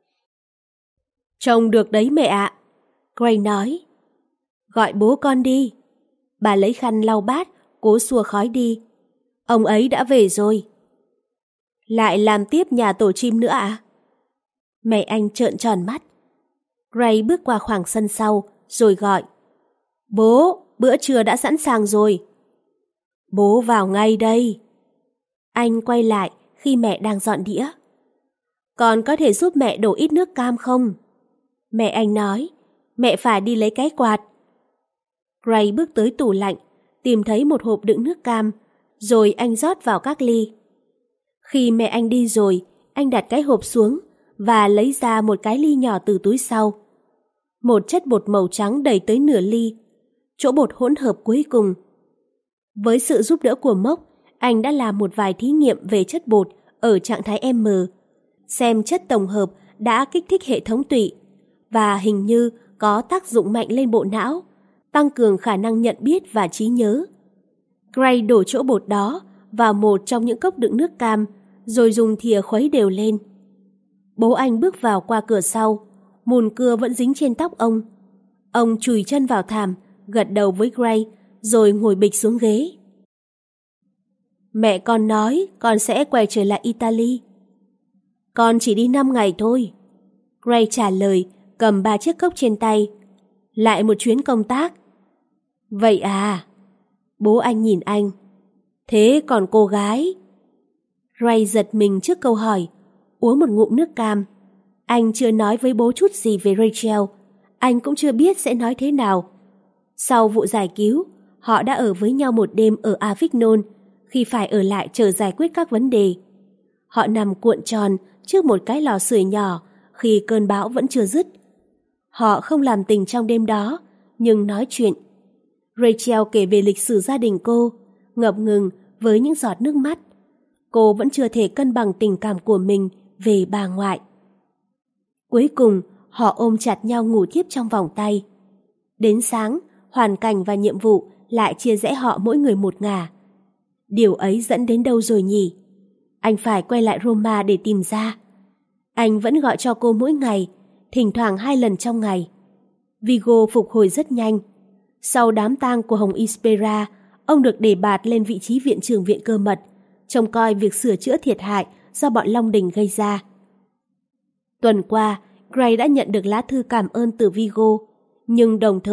Trông được đấy mẹ ạ, Gray nói. Gọi bố con đi. Bà lấy khăn lau bát, cố xua khói đi. Ông ấy đã về rồi. Lại làm tiếp nhà tổ chim nữa à? Mẹ anh trợn tròn mắt. Gray bước qua khoảng sân sau, rồi gọi. Bố, bữa trưa đã sẵn sàng rồi. Bố vào ngay đây. Anh quay lại khi mẹ đang dọn đĩa. Con có thể giúp mẹ đổ ít nước cam không? Mẹ anh nói, mẹ phải đi lấy cái quạt. Gray bước tới tủ lạnh, tìm thấy một hộp đựng nước cam, rồi anh rót vào các ly. Khi mẹ anh đi rồi, anh đặt cái hộp xuống và lấy ra một cái ly nhỏ từ túi sau. Một chất bột màu trắng đầy tới nửa ly, chỗ bột hỗn hợp cuối cùng. Với sự giúp đỡ của Mốc, anh đã làm một vài thí nghiệm về chất bột ở trạng thái M, xem chất tổng hợp đã kích thích hệ thống tụy và hình như có tác dụng mạnh lên bộ não, tăng cường khả năng nhận biết và trí nhớ. Gray đổ chỗ bột đó vào một trong những cốc đựng nước cam, rồi dùng thìa khuấy đều lên. Bố anh bước vào qua cửa sau, mùn cưa vẫn dính trên tóc ông. Ông chùi chân vào thảm, gật đầu với Gray, rồi ngồi bịch xuống ghế. Mẹ con nói con sẽ quay trở lại Italy. Con chỉ đi năm ngày thôi. Gray trả lời, cầm ba chiếc cốc trên tay. Lại một chuyến công tác. Vậy à? Bố anh nhìn anh. Thế còn cô gái? Gray giật mình trước câu hỏi, uống một ngụm nước cam. Anh chưa nói với bố chút gì về Rachel. Anh cũng chưa biết sẽ nói thế nào. Sau vụ giải cứu, họ đã ở với nhau một đêm ở Avignon khi phải ở lại chờ giải quyết các vấn đề. Họ nằm cuộn tròn trước một cái lò sưởi nhỏ khi cơn bão vẫn chưa dứt. Họ không làm tình trong đêm đó, nhưng nói chuyện. Rachel kể về lịch sử gia đình cô, ngập ngừng với những giọt nước mắt. Cô vẫn chưa thể cân bằng tình cảm của mình về bà ngoại. Cuối cùng, họ ôm chặt nhau ngủ tiếp trong vòng tay. Đến sáng, hoàn cảnh và nhiệm vụ lại chia rẽ họ mỗi người một ngả. Điều ấy dẫn đến đâu rồi nhỉ? Anh phải quay lại Roma để tìm ra. Anh vẫn gọi cho cô mỗi ngày, thỉnh thoảng hai lần trong ngày. Vigo phục hồi rất nhanh. Sau đám tang của Hồng Ispera, ông được đề bạt lên vị trí viện trưởng viện cơ mật, trông coi việc sửa chữa thiệt hại do bọn Long Đình gây ra. Tuần qua, Gray đã nhận được lá thư cảm ơn từ Vigo, nhưng đồng thời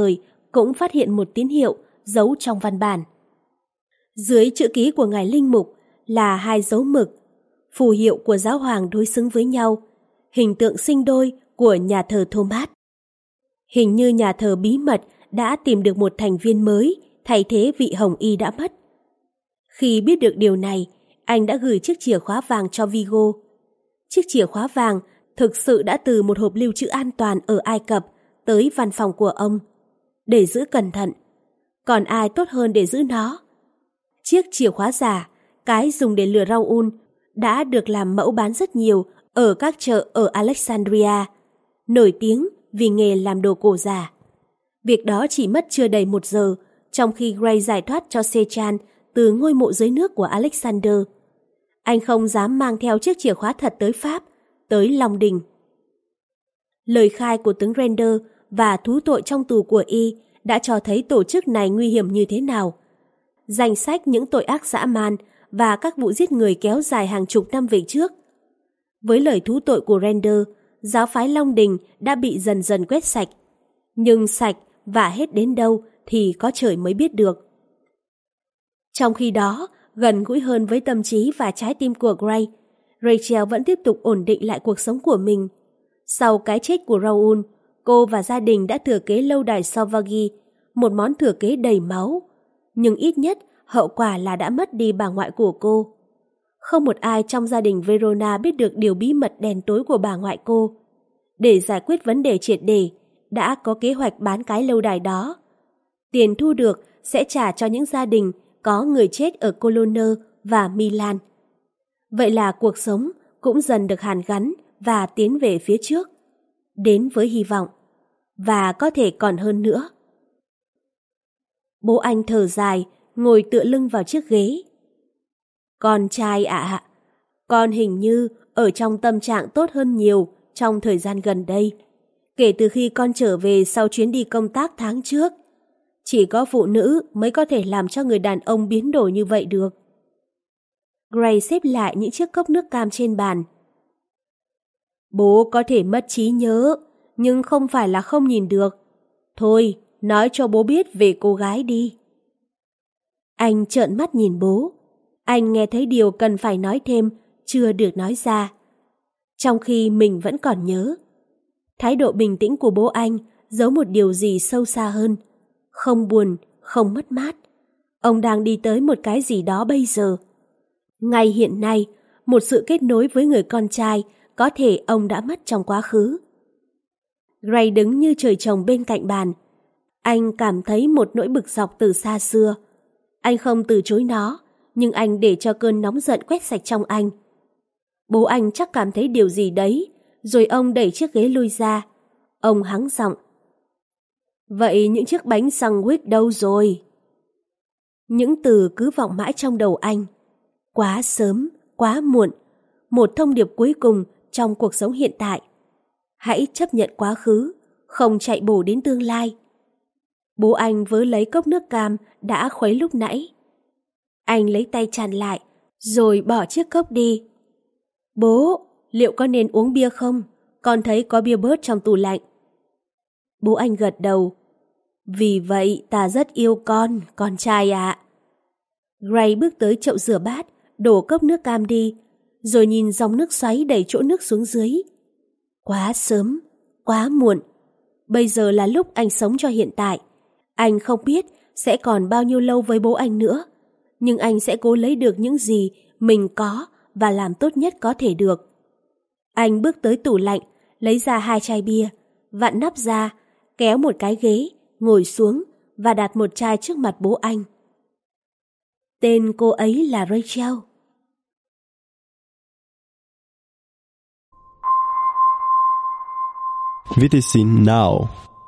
cũng phát hiện một tín hiệu giấu trong văn bản. Dưới chữ ký của ngài linh mục là hai dấu mực, phù hiệu của giáo hoàng đối xứng với nhau, hình tượng sinh đôi của nhà thờ Thomas. Hình như nhà thờ bí mật đã tìm được một thành viên mới thay thế vị hồng y đã mất. Khi biết được điều này, anh đã gửi chiếc chìa khóa vàng cho Vigo. Chiếc chìa khóa vàng thực sự đã từ một hộp lưu trữ an toàn ở Ai Cập tới văn phòng của ông, để giữ cẩn thận. Còn ai tốt hơn để giữ nó? Chiếc chìa khóa giả, cái dùng để lừa Raoul, đã được làm mẫu bán rất nhiều ở các chợ ở Alexandria, nổi tiếng vì nghề làm đồ cổ giả. Việc đó chỉ mất chưa đầy một giờ, trong khi Gray giải thoát cho Sechan từ ngôi mộ dưới nước của Alexander. Anh không dám mang theo chiếc chìa khóa thật tới Pháp, tới Long Đình. Lời khai của tướng Render và thú tội trong tù của y đã cho thấy tổ chức này nguy hiểm như thế nào. Danh sách những tội ác dã man và các vụ giết người kéo dài hàng chục năm về trước. Với lời thú tội của Render, giáo phái Long Đình đã bị dần dần quét sạch. Nhưng sạch và hết đến đâu thì có trời mới biết được. Trong khi đó, gần gũi hơn với tâm trí và trái tim của Gray, Rachel vẫn tiếp tục ổn định lại cuộc sống của mình. Sau cái chết của Raoul, cô và gia đình đã thừa kế lâu đài Sauvage, một món thừa kế đầy máu. Nhưng ít nhất, hậu quả là đã mất đi bà ngoại của cô. Không một ai trong gia đình Verona biết được điều bí mật đen tối của bà ngoại cô. Để giải quyết vấn đề triệt để, đã có kế hoạch bán cái lâu đài đó. Tiền thu được sẽ trả cho những gia đình có người chết ở Cologne và Milan. Vậy là cuộc sống cũng dần được hàn gắn và tiến về phía trước, đến với hy vọng, và có thể còn hơn nữa. Bố anh thở dài, ngồi tựa lưng vào chiếc ghế. Con trai ạ, à, con hình như ở trong tâm trạng tốt hơn nhiều trong thời gian gần đây, kể từ khi con trở về sau chuyến đi công tác tháng trước. Chỉ có phụ nữ mới có thể làm cho người đàn ông biến đổi như vậy được. Gray xếp lại những chiếc cốc nước cam trên bàn. Bố có thể mất trí nhớ, nhưng không phải là không nhìn được. Thôi, nói cho bố biết về cô gái đi. Anh trợn mắt nhìn bố. Anh nghe thấy điều cần phải nói thêm, chưa được nói ra. Trong khi mình vẫn còn nhớ. Thái độ bình tĩnh của bố anh giấu một điều gì sâu xa hơn. Không buồn, không mất mát. Ông đang đi tới một cái gì đó bây giờ. Ngay hiện nay, một sự kết nối với người con trai có thể ông đã mất trong quá khứ. Gray đứng như trời trồng bên cạnh bàn. Anh cảm thấy một nỗi bực dọc từ xa xưa. Anh không từ chối nó, nhưng anh để cho cơn nóng giận quét sạch trong anh. Bố anh chắc cảm thấy điều gì đấy, rồi ông đẩy chiếc ghế lui ra. Ông hắng giọng. Vậy những chiếc bánh sandwich đâu rồi? Những từ cứ vọng mãi trong đầu anh. Quá sớm, quá muộn. Một thông điệp cuối cùng trong cuộc sống hiện tại. Hãy chấp nhận quá khứ, không chạy bổ đến tương lai. Bố anh vớ lấy cốc nước cam đã khuấy lúc nãy. Anh lấy tay chặn lại, rồi bỏ chiếc cốc đi. Bố, liệu con nên uống bia không? Con thấy có bia bớt trong tủ lạnh. Bố anh gật đầu. Vì vậy ta rất yêu con, con trai ạ. Gray bước tới chậu rửa bát, đổ cốc nước cam đi, rồi nhìn dòng nước xoáy đẩy chỗ nước xuống dưới. Quá sớm, quá muộn. Bây giờ là lúc anh sống cho hiện tại. Anh không biết sẽ còn bao nhiêu lâu với bố anh nữa, nhưng anh sẽ cố lấy được những gì mình có và làm tốt nhất có thể được. Anh bước tới tủ lạnh, lấy ra hai chai bia, vặn nắp ra, kéo một cái ghế, ngồi xuống và đặt một chai trước mặt bố anh. Tên cô ấy là Rachel. vê tê xê Now